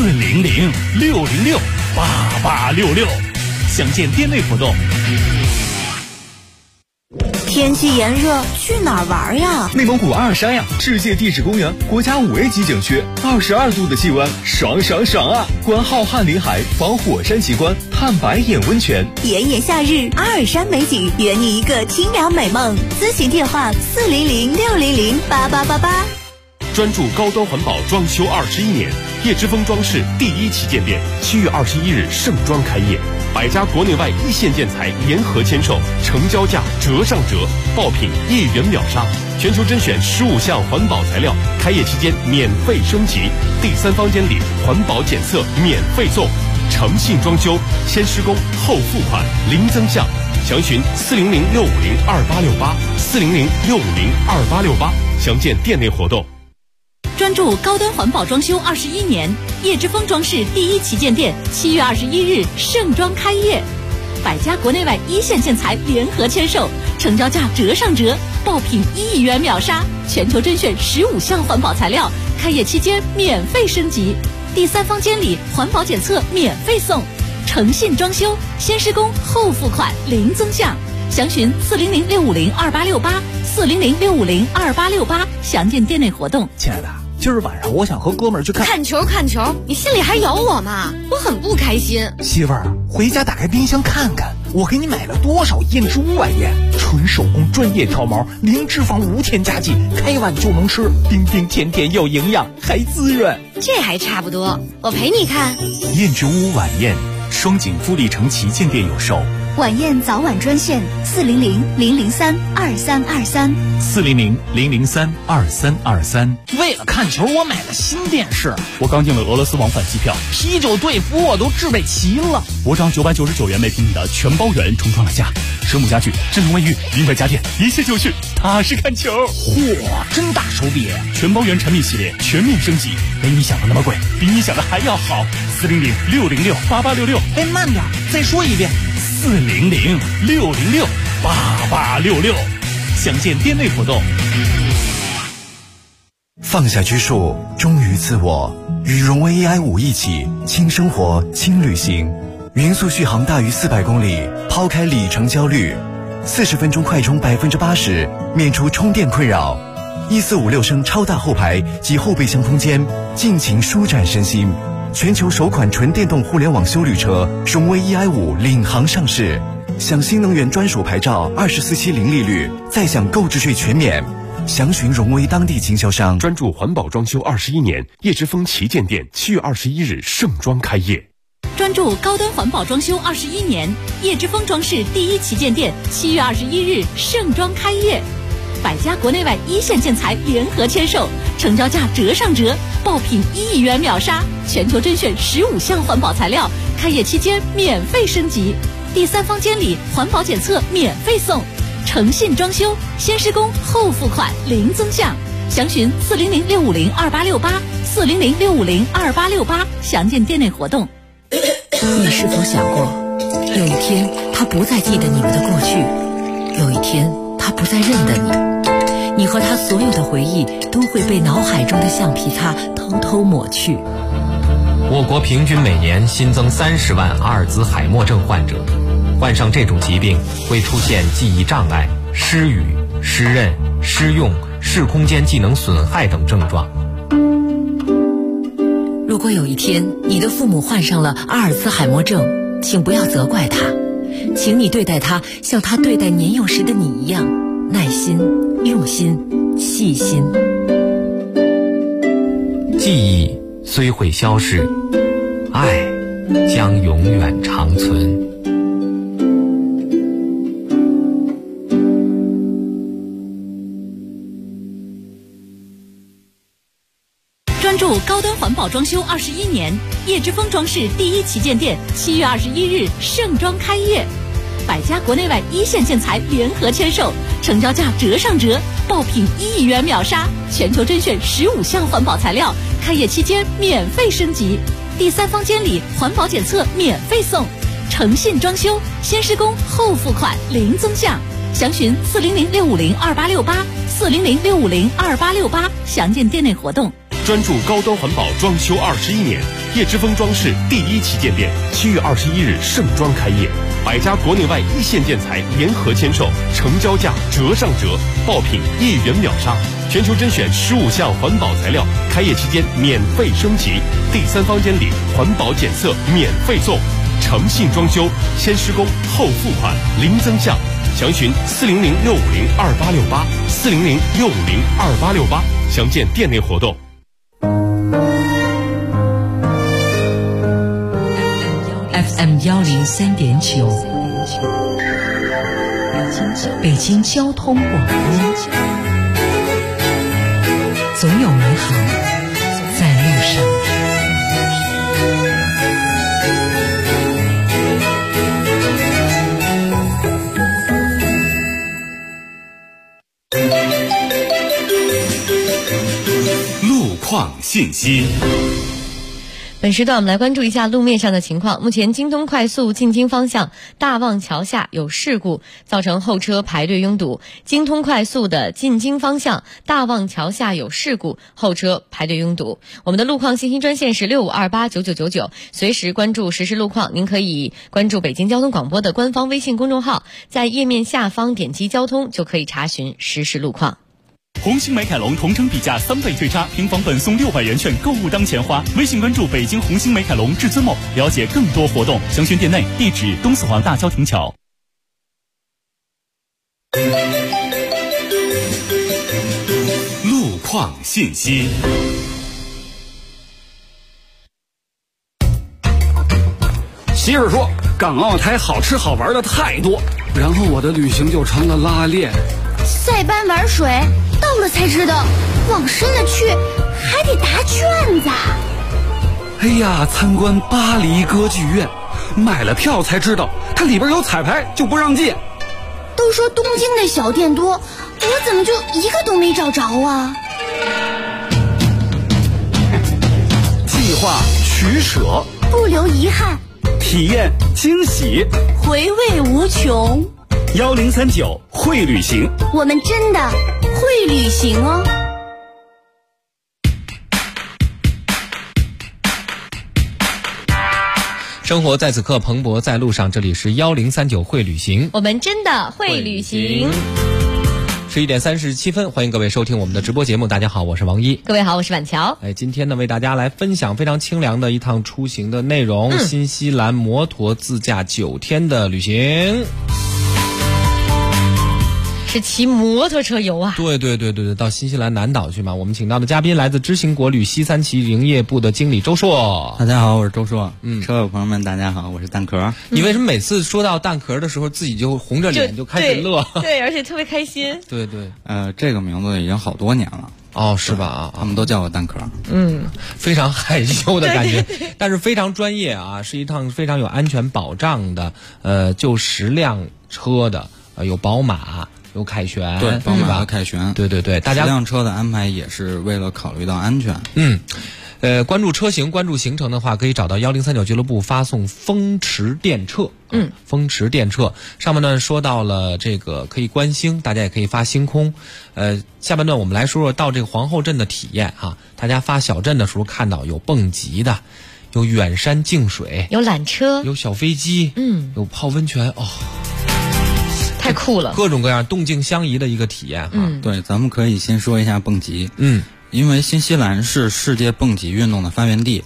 [SPEAKER 12] 400-606-8866。详见店内活动。
[SPEAKER 13] 天气炎热，去哪儿玩呀？
[SPEAKER 14] 内蒙古阿尔山呀，世界地质公园，国家5A 级景区，22度的气温，爽爽爽啊！观浩瀚林海，访火山奇观，探白眼温泉。
[SPEAKER 13] 炎炎夏日，阿尔山美景，圆你一个清凉美梦。咨询电话400-600-8888。
[SPEAKER 2] 专注高端环保装修21年，叶之峰装饰第1旗舰店7月21日盛装开业，100家国内外一线建材联合签售，成交价折上折，爆品1元秒杀，全球甄选15项环保材料，开业期间免费升级，第3方监理，环保检测免费送，诚信装修，先施工后付款，零增项。详询400-650-2868，400-650-2868，详见店内活动。
[SPEAKER 10] 专注高端环保装修21年，叶之峰装饰第1旗舰店7月21日盛装开业，100家国内外一线建材联合签售，成交价折上折，爆品1元秒杀，全球甄选15项环保材料，开业期间免费升级，第3方监理，环保检测免费送，诚信装修，先施工后付款，零增项。详询400-650-2868，400-650-2868，详见店内活动。
[SPEAKER 11] 亲爱的，今儿晚上我想和哥们儿去
[SPEAKER 15] 看球，你心里还有我吗？我很不开心。
[SPEAKER 11] 媳妇儿啊，回家打开冰箱看看，我给你买了多少燕之屋晚宴，纯手工专业挑毛，零脂肪无添加剂，开碗就能吃，冰冰甜甜又营养，还滋润。
[SPEAKER 15] 这还差不多，我陪你看。
[SPEAKER 12] 燕之屋晚宴，双井富力城旗舰店有售。
[SPEAKER 10] 晚宴早晚专线
[SPEAKER 12] 400-003-2323，400-003-2323。
[SPEAKER 11] 为了看球，我买了新电视。
[SPEAKER 12] 我刚订了俄罗斯往返机票，
[SPEAKER 11] 啤酒队服我都置备齐了。
[SPEAKER 12] 我涨999元没评你的全包圆重创了价，蛇母家具、智能卫浴、名牌家电，一切就绪，踏实看球。
[SPEAKER 11] 嚯，真大手笔！
[SPEAKER 12] 全包圆产品系列全面升级，没你想的那么贵，比你想的还要好。400-606-8866。
[SPEAKER 11] 慢点，再说一遍。
[SPEAKER 12] 400-600-8866，详见店内活动。
[SPEAKER 16] 放下拘束，忠于自我，与荣威 EI5一起轻生活、轻旅行，匀速续航大于400公里，抛开里程焦虑，40分钟快充80%，免除充电困扰。1456升超大后排及后备箱空间，尽情舒展身心。全球首款纯电动互联网休旅车荣威 EI5领航上市，享新能源专属牌照，24期零利率，再享购置税全免。详询荣威当地经销商。
[SPEAKER 2] 专注环保装修21年，叶之峰旗舰店7月21日盛装开业。
[SPEAKER 10] 专注高端环保装修21年，叶之峰装饰第1旗舰店7月21日盛装开业，100家国内外一线建材联合签售，成交价折上折，爆品1元秒杀，全球甄选15项环保材料，开业期间免费升级，第3方监理，环保检测免费送，诚信装修，先施工后付款，零增项。详询400-650-2868，400-650-2868，详见店内活动。
[SPEAKER 17] 你是否想过，有一天他不再记得你们的过去，有一天他不再认得你，你和他所有的回忆都会被脑海中的橡皮擦偷偷抹去。
[SPEAKER 4] 我国平均每年新增30万阿尔兹海默症患者，患上这种疾病会出现记忆障碍、失语、失认、失用、视空间技能损害等症状。
[SPEAKER 17] 如果有一天你的父母患上了阿尔兹海默症， 请不要责怪他，请你对待他像他对待年幼时的你一样，耐心、用心、细心。
[SPEAKER 18] 记忆虽会消逝，爱将永远长存。
[SPEAKER 10] 专注高端环保装修21年，叶之峰装饰第一旗舰店7月21日盛装开业，百家国内外一线建材联合签售，成交价折上折，爆品1亿元秒杀，全球甄选15项环保材料，开业期间免费升级，第三方监理环保检测免费送，诚信装修，先施工后付款零增项，详询400-650-2868，400-650-2868，详见店内活动。
[SPEAKER 2] 专注高端环保装修21年，叶之峰装饰第一旗舰店7月21日盛装开业，百家国内外一线建材联合签售，成交价折上折，爆品1亿元秒杀，全球甄选15项环保材料，开业期间免费升级，第三方监理环保检测免费送，诚信装修，先施工后付款零增项，详询400-650-2868，400-650-2868，详见店内活动。
[SPEAKER 17] FM 103.9，北京交通广播，总有美好在路上。
[SPEAKER 2] 路况信息。
[SPEAKER 6] 本时段我们来关注一下路面上的情况。目前京东快速进京方向大望桥下有事故，造成后车排队拥堵。京通快速的进京方向大望桥下有事故，后车排队拥堵。我们的路况信息专线是65289999，随时关注实时路况。您可以关注北京交通广播的官方微信公众号，在页面下方点击交通就可以查询实时路况。
[SPEAKER 12] 红星美凯龙同城比价3倍退差，平房本送600元券，购物当钱花。微信关注北京红星美凯龙至尊某，了解更多活动。详询店内，地址东四环大郊亭桥。
[SPEAKER 2] 路况信息。
[SPEAKER 19] 媳妇说，港澳台好吃好玩的太多，然后我的旅行就成了拉练。
[SPEAKER 15] 塞班玩水，到了才知道，往深了去还得答卷子。
[SPEAKER 19] 哎呀，参观巴黎歌剧院，买了票才知道，它里边有彩排就不让进。
[SPEAKER 15] 都说东京的小店多，我怎么就一个都没找着啊？
[SPEAKER 19] 计划取舍，
[SPEAKER 15] 不留遗憾，
[SPEAKER 19] 体验惊喜，
[SPEAKER 15] 回味无穷。
[SPEAKER 19] 1039会旅行，
[SPEAKER 15] 我们真的会旅行哦。
[SPEAKER 4] 生活在此刻，蓬勃在路上。这里是1039会旅行，
[SPEAKER 6] 我们真的会旅行。
[SPEAKER 4] 11点37分，欢迎各位收听我们的直播节目。大家好，我是王一。
[SPEAKER 6] 各位好，我是婉乔。
[SPEAKER 4] 今天呢，为大家来分享非常清凉的一趟出行的内容。新西兰摩托自驾9天的旅行。
[SPEAKER 6] 是骑摩托车游啊？
[SPEAKER 4] 对，到新西兰南岛去嘛。我们请到的嘉宾来自知行国旅西三旗营业部的经理周硕。
[SPEAKER 9] 大家好，我是周硕。车友朋友们，大家好，我是蛋壳。
[SPEAKER 4] 你为什么每次说到蛋壳的时候，自己就红着脸就开始乐？
[SPEAKER 6] 对，而且特别开心。
[SPEAKER 4] 对，
[SPEAKER 9] 这个名字已经好多年了。
[SPEAKER 4] 哦，是吧？
[SPEAKER 9] 他们都叫我蛋壳。
[SPEAKER 4] 非常害羞的感觉，但是非常专业啊，是一趟非常有安全保障的，就10辆车的，有宝马。有凯旋，
[SPEAKER 9] 对，宝马和凯旋，
[SPEAKER 4] 对，大家
[SPEAKER 9] 10辆车的安排也是为了考虑到安全。
[SPEAKER 4] 关注车型，关注行程的话，可以找到1039俱乐部发送风驰电掣。风驰电掣上面呢说到了这个可以观星，大家也可以发星空。下半段我们来说说到这个皇后镇的体验哈，大家发小镇的时候看到有蹦极的，有远山净水，
[SPEAKER 6] 有缆车，
[SPEAKER 4] 有小飞机，有泡温泉哦。
[SPEAKER 6] 太酷了，
[SPEAKER 4] 各种各样动静相宜的一个体验哈。
[SPEAKER 9] 对，咱们可以先说一下蹦极。因为新西兰是世界蹦极运动的发源地，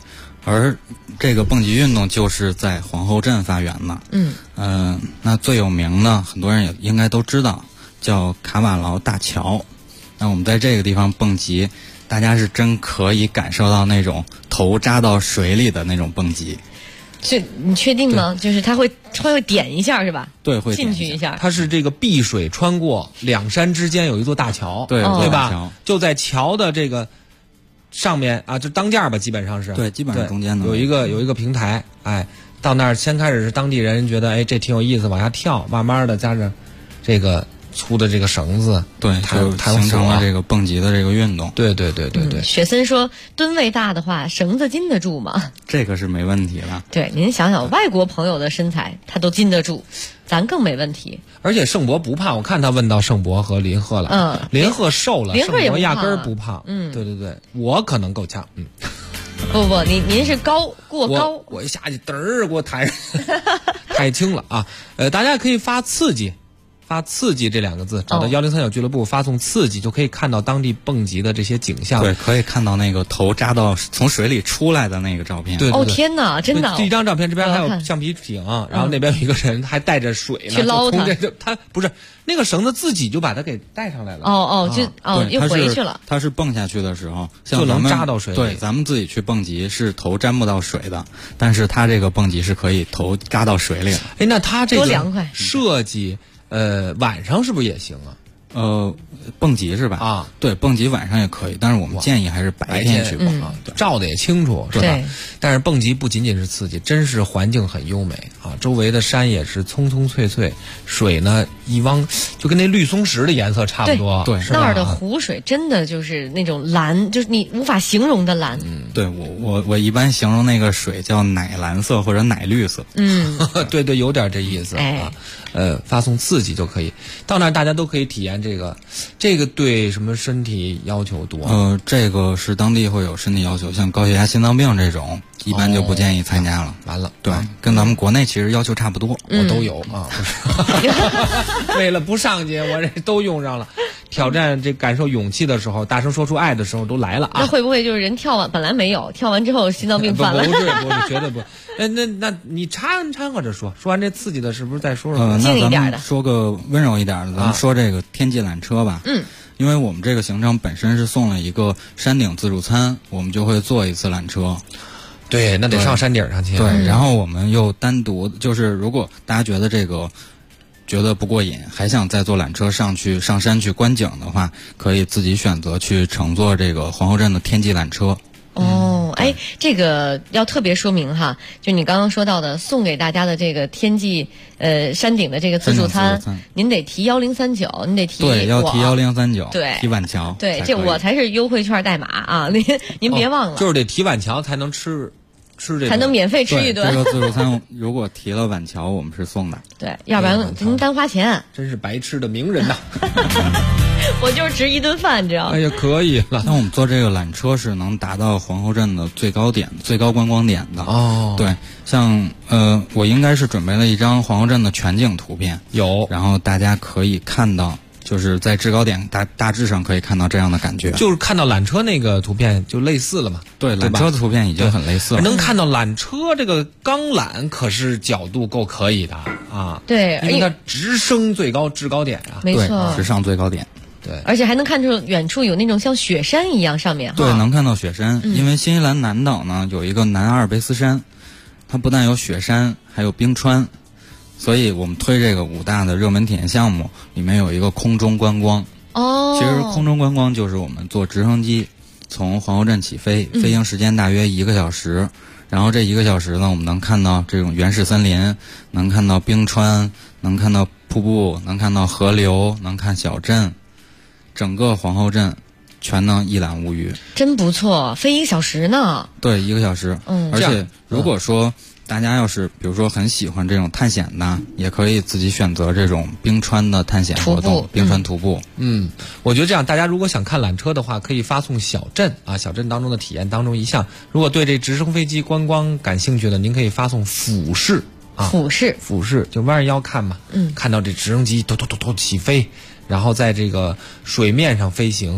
[SPEAKER 9] 而这个蹦极运动就是在皇后镇发源的。那最有名的很多人也应该都知道，叫卡瓦劳大桥。那我们在这个地方蹦极，大家是真可以感受到那种头扎到水里的那种蹦极。
[SPEAKER 6] 你确定吗？就是它会点一下是吧？
[SPEAKER 9] 对，会
[SPEAKER 6] 进去一下。
[SPEAKER 4] 它是这个碧水穿过两山之间有一座大桥，
[SPEAKER 9] 对
[SPEAKER 4] 吧？就在桥的这个上面啊，就当间吧，基本上是。
[SPEAKER 9] 对，基本上中间的
[SPEAKER 4] 有一个平台，到那儿先开始是当地人觉得这挺有意思，往下跳，慢慢的加上这个粗的这个绳子，
[SPEAKER 9] 对，就形成了这个蹦极的这个运动。
[SPEAKER 4] 对。
[SPEAKER 6] 雪森说，吨位大的话，绳子禁得住吗？
[SPEAKER 9] 这个是没问题的。
[SPEAKER 6] 对，您想想，外国朋友的身材他都禁得住，咱更没问题。
[SPEAKER 4] 而且盛博不胖，我看他问到盛博和林鹤了，林鹤瘦了，
[SPEAKER 6] 林鹤也
[SPEAKER 4] 盛博压根儿不胖。对，我可能够呛。
[SPEAKER 6] 不，您是过高，
[SPEAKER 4] 我一下去嘚儿给我抬上，太轻了啊！大家可以发刺激这两个字，找到1039俱乐部，发送刺激就可以看到当地蹦极的这些景象。
[SPEAKER 9] 对，可以看到那个头扎到从水里出来的那个照片。
[SPEAKER 4] 对，
[SPEAKER 6] 天哪，真的！
[SPEAKER 4] 这张照片这边还有橡皮艇，然后那边有一个人还带着水呢，
[SPEAKER 6] 去捞它。
[SPEAKER 4] 他不是那个绳子自己就把它给带上来了。
[SPEAKER 6] 又回去了。
[SPEAKER 9] 他是蹦下去的时候
[SPEAKER 4] 就能扎到水里。
[SPEAKER 9] 对，咱们自己去蹦极是头沾不到水的，但是他这个蹦极是可以头扎到水里的。
[SPEAKER 4] 那他这个
[SPEAKER 6] 多凉快
[SPEAKER 4] 设计。晚上是不是也行啊？
[SPEAKER 9] 蹦极是吧？对，蹦极晚上也可以，但是我们建议还是白天去蹦，
[SPEAKER 4] 照的也清楚，是吧？但是蹦极不仅仅是刺激，真是环境很优美啊！周围的山也是葱葱翠翠，水呢一汪就跟那绿松石的颜色差不多。
[SPEAKER 9] 对，
[SPEAKER 6] 那儿的湖水真的就是那种蓝，就是你无法形容的蓝。
[SPEAKER 9] 对，我一般形容那个水叫奶蓝色或者奶绿色。
[SPEAKER 4] 对，有点这意思啊。发送刺激就可以到那儿，大家都可以体验这个对什么身体要求多？
[SPEAKER 9] 这个是当地会有身体要求，像高血压、心脏病这种，一般就不建议参加了。
[SPEAKER 4] 完了，
[SPEAKER 9] 对，跟咱们国内其实要求差不多，
[SPEAKER 4] 我都有啊，不是。为了不上去，我这都用上了。挑战这感受勇气的时候，大声说出爱的时候都来了啊！
[SPEAKER 6] 那会不会就是人跳完本来没有，跳完之后心脏病犯了？
[SPEAKER 4] 不是，绝对不。那你掺和着说完这刺激的，是不是再说说？
[SPEAKER 6] 静一点的，
[SPEAKER 9] 说个温柔一点的，咱们说这个天际缆车吧。因为我们这个行程本身是送了一个山顶自助餐，我们就会坐一次缆车。
[SPEAKER 4] 对，那得上山顶上去。
[SPEAKER 9] 对，然后我们又单独，就是如果大家觉得不过瘾，还想再坐缆车上山去观景的话，可以自己选择去乘坐这个皇后镇的天际缆车。
[SPEAKER 6] 这个要特别说明哈，就你刚刚说到的送给大家的这个天际山顶的这个自助餐，您得提1039，您得提
[SPEAKER 9] 对，要提1039，
[SPEAKER 6] 对，
[SPEAKER 9] 提晚桥，
[SPEAKER 6] 对，这我才是优惠券代码啊，您别忘了，
[SPEAKER 4] 就是得提晚桥才能吃这个，
[SPEAKER 6] 才能免费吃一顿。
[SPEAKER 9] 这个自助餐如果提了晚桥，我们是送的。
[SPEAKER 6] 对，要不然您单花钱。
[SPEAKER 4] 真是白吃的名人呐！
[SPEAKER 6] 我就是值一顿饭，你知道吗？
[SPEAKER 4] 哎呀，可以了。
[SPEAKER 9] 那我们坐这个缆车是能达到皇后镇的最高观光点的。对，像我应该是准备了一张皇后镇的全景图片，然后大家可以看到。就是在制高点大致上可以看到这样的感觉，
[SPEAKER 4] 就是看到缆车那个图片就类似了嘛。
[SPEAKER 9] 对，缆车的图片已经很类似了。
[SPEAKER 4] 能看到缆车这个钢缆可是角度够可以的啊。
[SPEAKER 6] 对，
[SPEAKER 4] 因为它直升制高点啊。
[SPEAKER 6] 没错，
[SPEAKER 9] 直上最高点。
[SPEAKER 4] 对，
[SPEAKER 6] 而且还能看出远处有那种像雪山一样上面。
[SPEAKER 9] 对，能看到雪山。因为新西兰南岛呢有一个南阿尔卑斯山，它不但有雪山，还有冰川。所以我们推这个5大的热门体验项目，里面有一个空中观光。其实空中观光就是我们坐直升机从皇后镇起飞，飞行时间大约1个小时。然后这1个小时呢，我们能看到这种原始森林，能看到冰川，能看到瀑布，能看到河流，能看小镇，整个皇后镇全能一览无余。
[SPEAKER 6] 真不错，飞1个小时呢。
[SPEAKER 9] 对，1个小时。而且如果说大家要是比如说很喜欢这种探险的，也可以自己选择这种冰川的探险活动，冰川徒步。
[SPEAKER 4] 我觉得这样，大家如果想看缆车的话，可以发送小镇啊，小镇当中的体验当中一项。如果对这直升飞机观光感兴趣的，您可以发送俯视啊，俯视就弯着腰看嘛，看到这直升机咚咚咚咚起飞，然后在这个水面上飞行。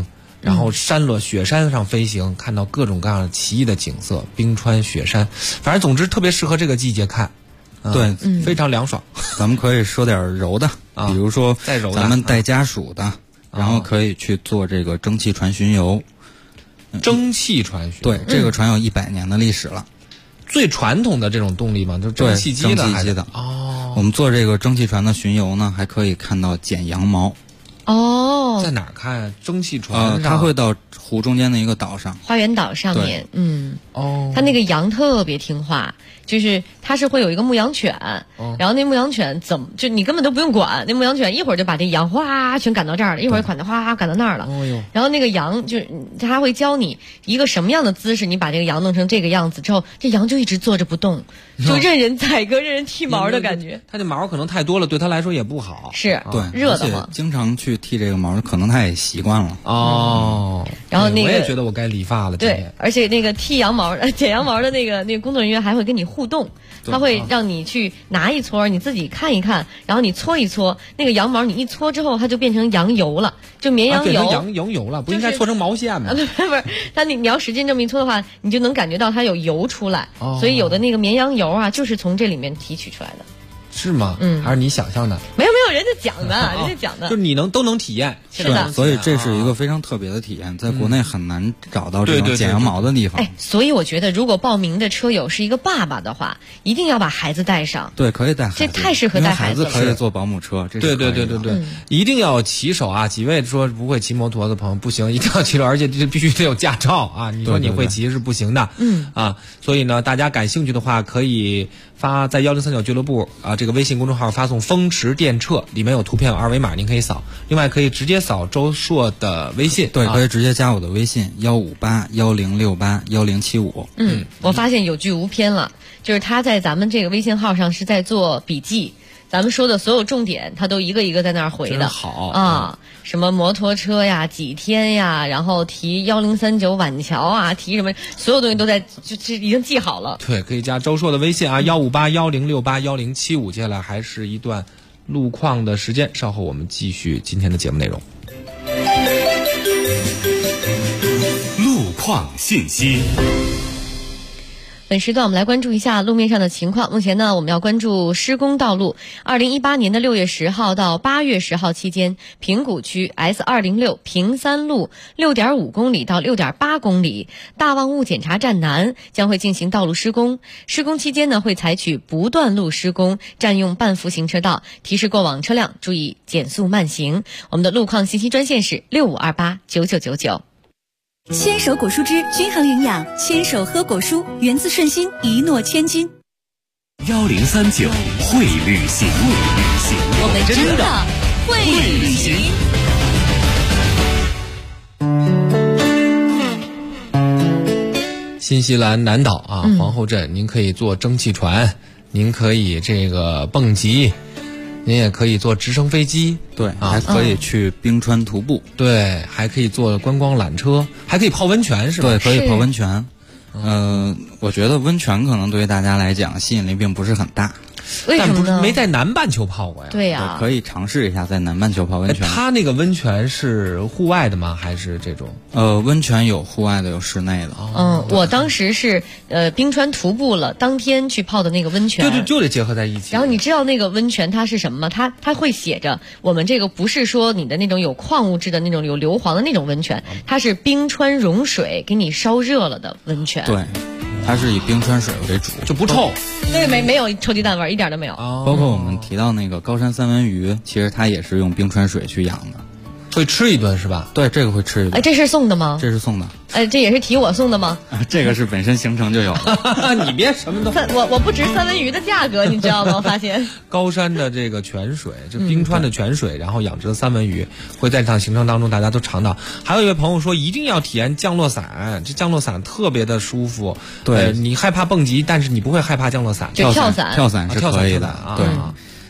[SPEAKER 4] 然后雪山上飞行，看到各种各样的奇异的景色，冰川雪山，反正总之特别适合这个季节看。
[SPEAKER 9] 对，
[SPEAKER 4] 非常凉爽。
[SPEAKER 9] 咱们可以说点柔的，比如说咱们带家属的，然后可以去做这个蒸汽船巡游。
[SPEAKER 4] 蒸汽船巡游，
[SPEAKER 9] 对，这个船有100年的历史了。
[SPEAKER 4] 最传统的这种动力嘛，就是蒸汽机的。
[SPEAKER 9] 蒸汽机的。我们做这个蒸汽船的巡游呢，还可以看到剪羊毛。
[SPEAKER 4] 在哪儿看？蒸汽船上？
[SPEAKER 9] 它会到湖中间的一个岛上，
[SPEAKER 6] 花园岛上面。它那个羊特别听话，就是它是会有一个牧羊犬，然后那牧羊犬就你根本都不用管，那牧羊犬一会儿就把这羊哗全赶到这儿了，一会儿赶到哗赶到那儿了。然后那个羊就它会教你一个什么样的姿势，你把这个羊弄成这个样子之后，这羊就一直坐着不动，就任人宰割、任人剃毛的感觉。
[SPEAKER 4] 它的毛可能太多了，对它来说也不好。
[SPEAKER 6] 是，
[SPEAKER 9] 对，
[SPEAKER 6] 热的嘛。
[SPEAKER 9] 经常去剃这个毛，可能它也习惯了。
[SPEAKER 6] 然后那个
[SPEAKER 4] 我也觉得我该理发了。
[SPEAKER 6] 对，而且那个剃羊毛、剪羊毛的那个工作人员还会跟你互动，他会让你去拿一撮，你自己看一看，然后你搓一搓，那个羊毛你一搓之后，它就变成羊油了，就绵羊油。
[SPEAKER 4] 变成羊油了，不应该搓成毛线吗？
[SPEAKER 6] 不是，但你要使劲这么一搓的话，你就能感觉到它有油出来。所以有的那个绵羊油啊，就是从这里面提取出来的。
[SPEAKER 4] 是吗？还是你想象的？
[SPEAKER 6] 没有，人家讲的，人家讲的，
[SPEAKER 4] 就是你都能体验。
[SPEAKER 6] 是的，
[SPEAKER 9] 所以这是一个非常特别的体验，在国内很难找到这种剪羊毛的地方。
[SPEAKER 6] 所以我觉得，如果报名的车友是一个爸爸的话，一定要把孩子带上。
[SPEAKER 9] 对，可以带孩子，
[SPEAKER 6] 这太适合带孩子了。
[SPEAKER 9] 可以坐保姆车，这是
[SPEAKER 4] 对，一定要骑手啊！几位说不会骑摩托的朋友不行，一定要骑手，而且这必须得有驾照啊！你说你会骑是不行的。所以呢，大家感兴趣的话，可以发在1039俱乐部这个微信公众号发送风驰电掣，里面有图片有二维码，您可以扫。另外可以直接扫周硕的微信，
[SPEAKER 9] 对，可以直接加我的微信15810681075。
[SPEAKER 6] 我发现有句无偏了，就是他在咱们这个微信号上是在做笔记，咱们说的所有重点，他都一个一个在那儿回的。
[SPEAKER 4] 真好
[SPEAKER 6] 啊！什么摩托车呀，几天呀，然后提1039晚桥啊，提什么，所有东西都在就已经记好了。
[SPEAKER 4] 对，可以加周硕的微信15810681075。接下来还是一段路况的时间，稍后我们继续今天的节目内容。
[SPEAKER 2] 路况信息。
[SPEAKER 6] 本时段我们来关注一下路面上的情况。目前呢，我们要关注施工道路。2018年的6月10号到8月10号期间，平谷区 S206 平三路 6.5 公里到 6.8 公里，大望路检查站南将会进行道路施工。施工期间呢，会采取不断路施工，占用半幅行车道，提示过往车辆注意减速慢行。我们的路况信息专线是65289999。
[SPEAKER 13] 牵手果蔬汁均衡营养，牵手喝果蔬，源自顺心，一诺千金。
[SPEAKER 2] 1039会旅行，
[SPEAKER 13] 我们真的会旅行。
[SPEAKER 4] 新西兰南岛皇后镇，您可以坐蒸汽船，您可以这个蹦极，您也可以坐直升飞机，
[SPEAKER 9] 对，还可以去冰川徒步，
[SPEAKER 4] 对，还可以坐观光缆车，还可以泡温泉，是吧？
[SPEAKER 9] 对，可以泡温泉。我觉得温泉可能对于大家来讲吸引力并不是很大。
[SPEAKER 6] 为什么呢？
[SPEAKER 4] 但不是没在南半球泡过呀？
[SPEAKER 6] 对呀，
[SPEAKER 9] 可以尝试一下在南半球泡温泉。
[SPEAKER 4] 它那个温泉是户外的吗？还是这种？
[SPEAKER 9] 温泉有户外的，有室内的。
[SPEAKER 6] 我当时是冰川徒步了，当天去泡的那个温泉。
[SPEAKER 4] 对，就得结合在一起。
[SPEAKER 6] 然后你知道那个温泉它是什么吗？它会写着我们这个不是说你的那种有矿物质的那种有硫磺的那种温泉，它是冰川融水给你烧热了的温泉。
[SPEAKER 9] 对。它是以冰川水为主，
[SPEAKER 4] 就不臭。
[SPEAKER 6] 对，没有臭鸡蛋味，一点都没有。
[SPEAKER 9] 包括我们提到那个高山三文鱼，其实它也是用冰川水去养的。
[SPEAKER 4] 会吃一顿是吧？
[SPEAKER 9] 对，这个会吃一顿。
[SPEAKER 6] 这是送的吗？
[SPEAKER 9] 这是送的。
[SPEAKER 6] 这也是提我送的吗？
[SPEAKER 9] 这个是本身行程就有的。
[SPEAKER 4] 你别什么都。
[SPEAKER 6] 我不值三文鱼的价格，你知道吗？我发现
[SPEAKER 4] 高山的这个泉水，就冰川的泉水，然后养殖的三文鱼，会在这趟行程当中大家都尝到。还有一位朋友说，一定要体验降落伞，这降落伞特别的舒服。
[SPEAKER 9] 对，
[SPEAKER 4] 你害怕蹦极，但是你不会害怕降落伞。
[SPEAKER 6] 跳
[SPEAKER 9] 伞是可以的。对。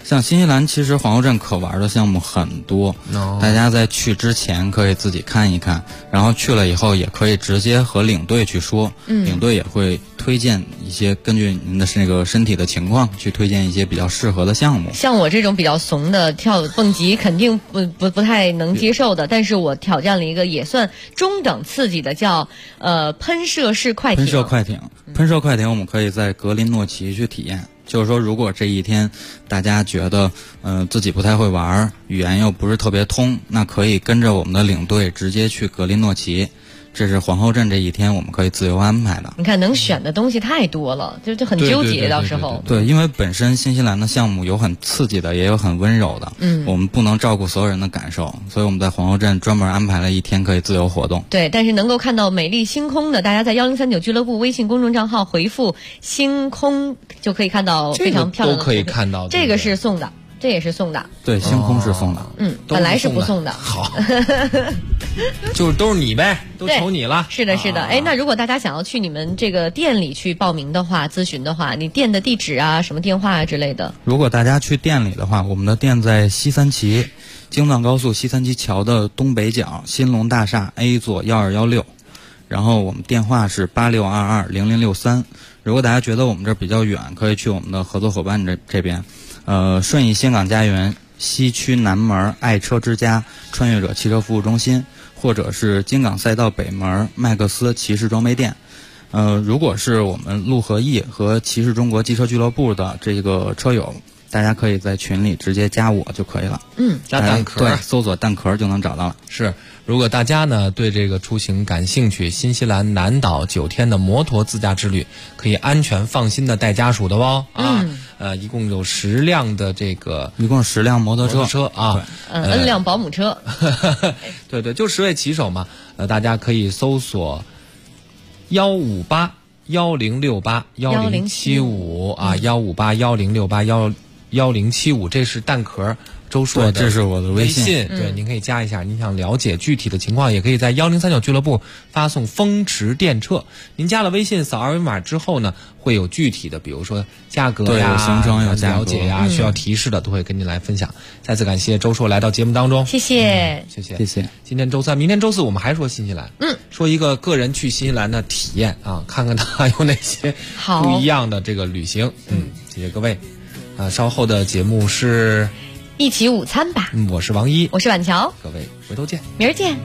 [SPEAKER 9] 像新西兰其实皇后镇可玩的项目很多，大家在去之前可以自己看一看，然后去了以后也可以直接和领队去说，领队也会推荐一些根据您的那个身体的情况去推荐一些比较适合的项目。
[SPEAKER 6] 像我这种比较怂的跳蹦极肯定不太能接受的，但是我挑战了一个也算中等刺激的，叫喷射式快艇。
[SPEAKER 9] 喷射快艇我们可以在格林诺奇去体验。就是说，如果这一天大家觉得自己不太会玩，语言又不是特别通，那可以跟着我们的领队直接去格林诺奇。这是皇后镇这一天我们可以自由安排的。
[SPEAKER 6] 你看能选的东西太多了，就很纠结到时候。
[SPEAKER 9] 对，因为本身新西兰的项目有很刺激的，也有很温柔的，我们不能照顾所有人的感受，所以我们在皇后镇专门安排了一天可以自由活动。
[SPEAKER 6] 对，但是能够看到美丽星空的，大家在1039俱乐部微信公众账号回复星空就可以看到非常漂亮的，
[SPEAKER 4] 都可以看到。
[SPEAKER 6] 这个是送的，这也是送的。
[SPEAKER 9] 对，星空是送的。
[SPEAKER 6] 本来是不送的。
[SPEAKER 4] 好，就是都是你呗，都求你了。
[SPEAKER 6] 是的，是的。哎，那如果大家想要去你们这个店里去报名的话，咨询的话，你店的地址啊、什么电话啊之类的。
[SPEAKER 9] 如果大家去店里的话，我们的店在西三旗京藏高速西三旗桥的东北角新隆大厦 A 座1216，然后我们电话是86220063。如果大家觉得我们这儿比较远，可以去我们的合作伙伴这边，顺义新港家园西区南门爱车之家穿越者汽车服务中心，或者是京港赛道北门麦克斯骑士装备店。如果是我们陆和义和骑士中国机车俱乐部的这个车友，大家可以在群里直接加我就可以了。
[SPEAKER 4] 加蛋壳，
[SPEAKER 9] 对，搜索蛋壳就能找到了。
[SPEAKER 4] 是，如果大家呢对这个出行感兴趣，新西兰南岛9天的摩托自驾之旅，可以安全放心的带家属的哦。一共有10辆的这个，
[SPEAKER 9] 一共10辆摩托
[SPEAKER 4] 车啊
[SPEAKER 6] ，N 辆保姆车。
[SPEAKER 4] 对，就10位骑手嘛。大家可以搜索15810681075啊15810681075，这是蛋壳周硕的，
[SPEAKER 9] 这是我的微信。
[SPEAKER 4] 对，您可以加一下。您想了解具体的情况，也可以在1039俱乐部发送风驰电掣。您加了微信，扫二维码之后呢，会有具体的，比如说价格呀、
[SPEAKER 9] 行程有价格
[SPEAKER 4] 了解呀，需要提示的都会跟您来分享。再次感谢周硕来到节目当中，
[SPEAKER 6] 谢谢，
[SPEAKER 4] 谢谢。今天周3，明天周4我们还说新西兰，说一个个人去新西兰的体验啊，看看它有哪些不一样的这个旅行。谢谢各位。稍后的节目是
[SPEAKER 6] 一起午餐吧。
[SPEAKER 4] 我是王一，
[SPEAKER 6] 我是婉乔，
[SPEAKER 4] 各位回头见，
[SPEAKER 6] 明儿见。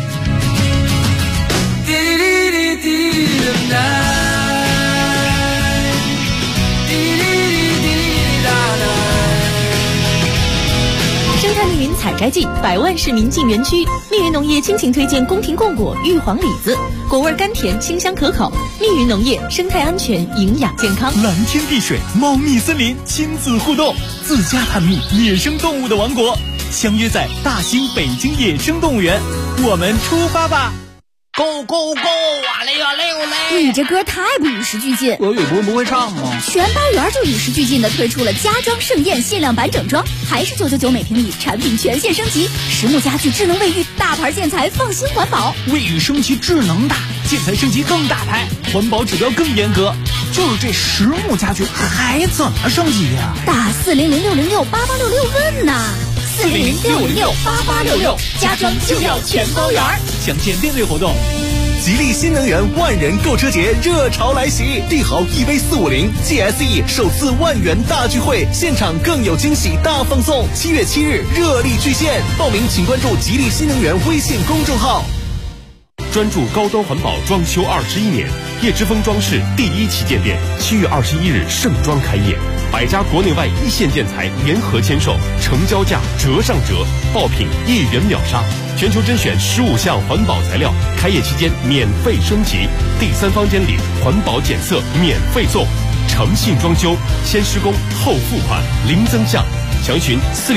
[SPEAKER 10] 生态密云采摘季，100万市民进园区。密云农业倾情推荐宫廷贡果、玉皇李子，果味甘甜，清香可口。密云农业，生态安全，营养健康。
[SPEAKER 11] 蓝天碧水，茂密森林，亲子互动，自家探秘野生动物的王国，相约在大兴北京野生动物园，我们出发吧！
[SPEAKER 20] Go go go！ 哇嘞哇嘞哇嘞！
[SPEAKER 15] 你这歌太不与时俱进。
[SPEAKER 20] 我有不会唱吗？
[SPEAKER 15] 全班园就与时俱进的推出了家装盛宴限量版整装，还是999每平米，产品全线升级，实木家具、智能卫浴，大牌建材，放心环保。
[SPEAKER 11] 卫浴升级智能大，建材升级更大牌，环保指标更严格。就是这实木家具还怎么升级呀？
[SPEAKER 15] 打400-606-8866问呐！400-606-8866，家装就要全包圆。
[SPEAKER 11] 详见店内活动。
[SPEAKER 16] 吉利新能源万人购车节热潮来袭，帝豪 EV450 GSE 首次10000元大聚会，现场更有惊喜大放送。7月7日热力巨献，报名请关注吉利新能源微信公众号。
[SPEAKER 2] 专注高端环保装修21年，叶之峰装饰第1旗舰店7月21日盛装开业，100家国内外一线建材联合签售，成交价折上折，爆品1元秒杀，全球甄选15项环保材料，开业期间免费升级，第三方监理，环保检测免费送，诚信装修，先施工后付款，零增项，详询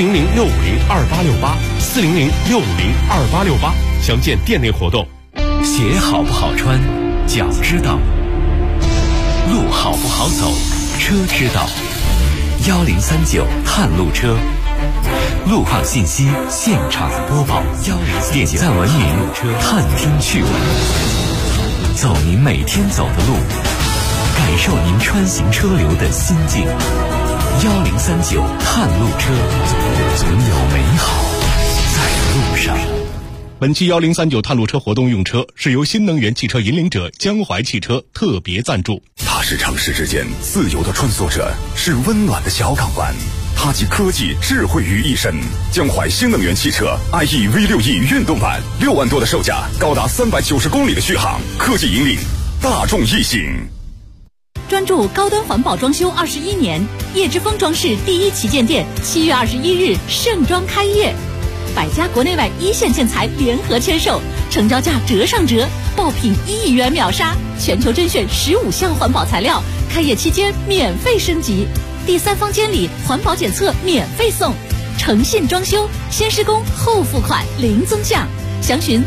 [SPEAKER 2] 400-650-2868，400-650-2868，详见店内活动。
[SPEAKER 8] 鞋好不好穿，脚知道；路好不好走，车知道。1039探路车，路况信息现场播报，点赞文明探听趣闻，走您每天走的路，感受您穿行车流的心境。
[SPEAKER 3] 1039探路车，总有美好在路上。
[SPEAKER 7] 本期1039探路车活动用车是由新能源汽车引领者江淮汽车特别赞助。
[SPEAKER 21] 它是城市之间自由的穿梭者，是温暖的小港湾。它集科技智慧于一身。江淮新能源汽车 IE V6E 运动版，6万多的售价，高达390公里的续航，科技引领大众异性。
[SPEAKER 10] 专注高端环保装修21年，叶之峰装饰第一旗舰店7月21日盛装开业，百家国内外一线建材联合签售，成交价折上折，爆品1亿元秒杀，全球甄选15项环保材料，开业期间免费升级，第三方监理环保检测免费送，诚信装修，先施工后付款零增项，详询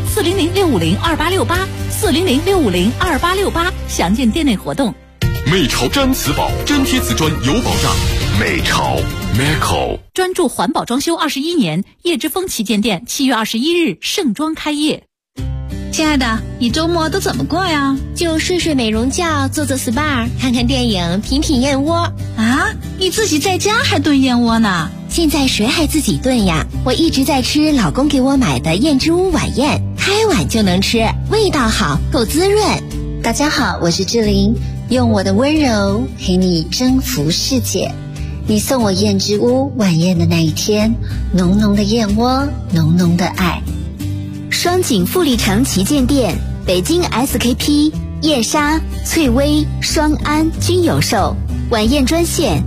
[SPEAKER 10] 400-650-2868，400-650-2868，详见店内活动。
[SPEAKER 2] 美潮毡瓷宝，真贴瓷砖有保障。美潮 Meco
[SPEAKER 10] 专注环保装修21年，叶之峰旗舰店7月21日盛装开业。
[SPEAKER 15] 亲爱的，你周末都怎么过呀？
[SPEAKER 5] 就睡睡美容觉，做做 SPA， 看看电影，品品燕窝。
[SPEAKER 15] 啊，你自己在家还炖燕窝呢？
[SPEAKER 5] 现在谁还自己炖呀？我一直在吃老公给我买的燕之屋晚宴，开碗就能吃，味道好，够滋润。
[SPEAKER 22] 大家好，我是志玲，用我的温柔陪你征服世界。你送我燕之屋晚宴的那一天，浓浓的燕窝，浓浓的爱。
[SPEAKER 5] 双井富力城旗舰店，北京 SKP、燕莎、翠微、双安均有售。晚宴专线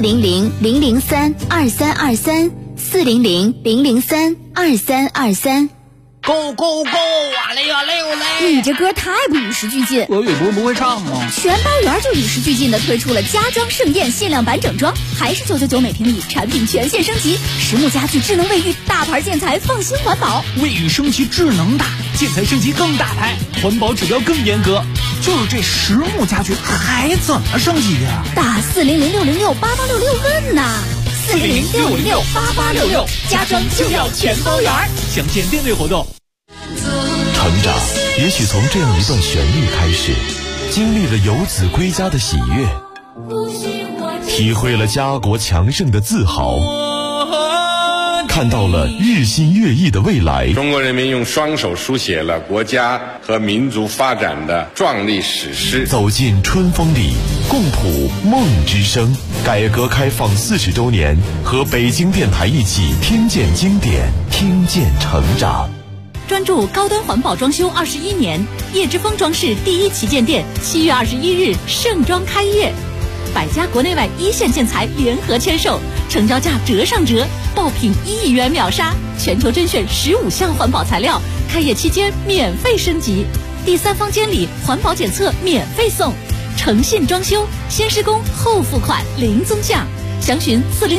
[SPEAKER 5] 400-003-2323，400-003-2323。
[SPEAKER 20] Go go go！ 哇嘞哇嘞哇嘞！
[SPEAKER 15] 你这歌太不与时俱进。
[SPEAKER 20] 俄语不会唱吗？
[SPEAKER 15] 全包圆就与时俱进的推出了家装盛宴限量版整装，还是999每平米，产品全线升级，实木家具、智能卫浴，大牌建材，放心环保。
[SPEAKER 11] 卫浴升级智能大，建材升级更大牌，环保指标更严格。就是这实木家具还怎么升级呀？
[SPEAKER 15] 打400-606-8866问呐！400-606-8866，家装就要全包圆。
[SPEAKER 11] 详见店内活动。
[SPEAKER 16] 成长也许从这样一段旋律开始，经历了游子归家的喜悦，体会了家国强盛的自豪，看到了日新月异的未来。
[SPEAKER 23] 中国人民用双手书写了国家和民族发展的壮丽史诗。
[SPEAKER 16] 走进春风里，共谱梦之声。改革开放40周年，和北京电台一起听见经典，听见成长。
[SPEAKER 10] 专注高端环保装修21年，叶之峰装饰第一旗舰店7月21日盛装开业，百家国内外一线建材联合签售，成交价折上折，爆品1亿元秒杀，全球甄选15项环保材料，开业期间免费升级，第三方监理环保检测免费送，诚信装修，先施工后付款零增项，详询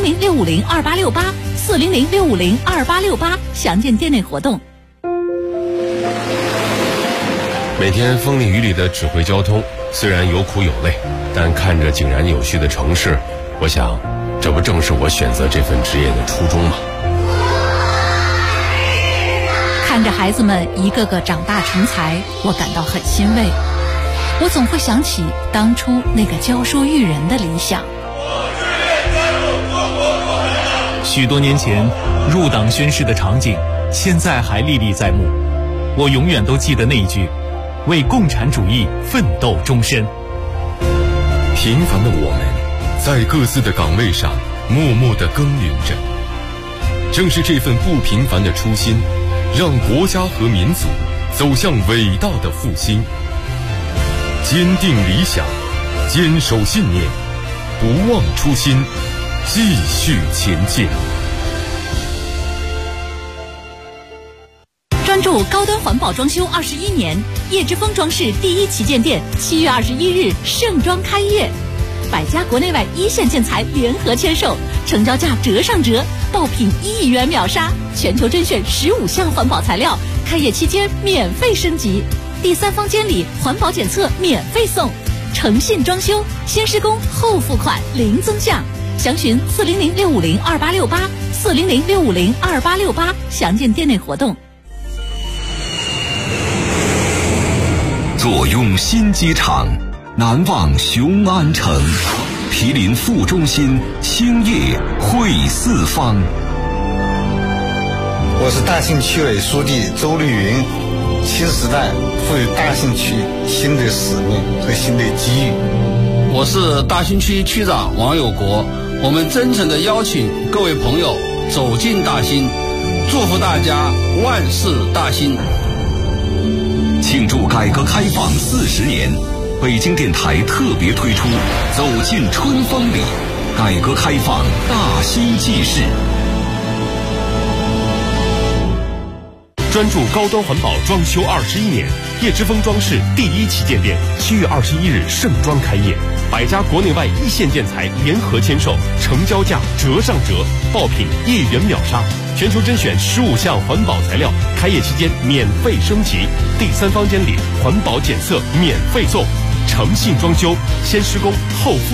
[SPEAKER 10] 400-650-2868，400-650-2868，详见店内活动。
[SPEAKER 2] 每天风里雨里的指挥交通，虽然有苦有累，但看着井然有序的城市，我想这不正是我选择这份职业的初衷吗？
[SPEAKER 10] 看着孩子们一个个长大成才，我感到很欣慰。我总会想起当初那个教书育人的理想。
[SPEAKER 12] 许多年前入党宣誓的场景，现在还历历在目。我永远都记得那一句：为共产主义奋斗终身。
[SPEAKER 2] 平凡的我们，在各自的岗位上默默地耕耘着。正是这份不平凡的初心，让国家和民族走向伟大的复兴。坚定理想，坚守信念，不忘初心，继续前进。
[SPEAKER 10] 专注高端环保装修21年，叶之峰装饰第一旗舰店7月21日盛装开业，百家国内外一线建材联合签售，成交价折上折，爆品1亿元秒杀，全球甄选15项环保材料，开业期间免费升级，第三方监理环保检测免费送，诚信装修，先施工后付款零增项，详询400-650-2868，400-650-2868，详见店内活动。
[SPEAKER 3] 坐拥新机场，难忘雄安城。 毗邻副中心，兴业汇四方。
[SPEAKER 1] 我是大兴区委书记周绿云。新时代赋予大兴区新的使命和新的机遇。
[SPEAKER 14] 我是大兴区区长王有国。我们真诚地邀请各位朋友走进大兴，祝福大家万事大兴。
[SPEAKER 3] 庆祝改革开放40年，北京电台特别推出《走进春风里》，改革开放大兴纪事。
[SPEAKER 2] 专注高端环保装修21年，叶之峰装饰第1旗舰店7月21日盛装开业，100家国内外一线建材联合签售，成交价折上折，爆品1元秒杀，全球甄选15项环保材料，开业期间免费升级，第3方监理环保检测免费送，诚信装修，先施工后付。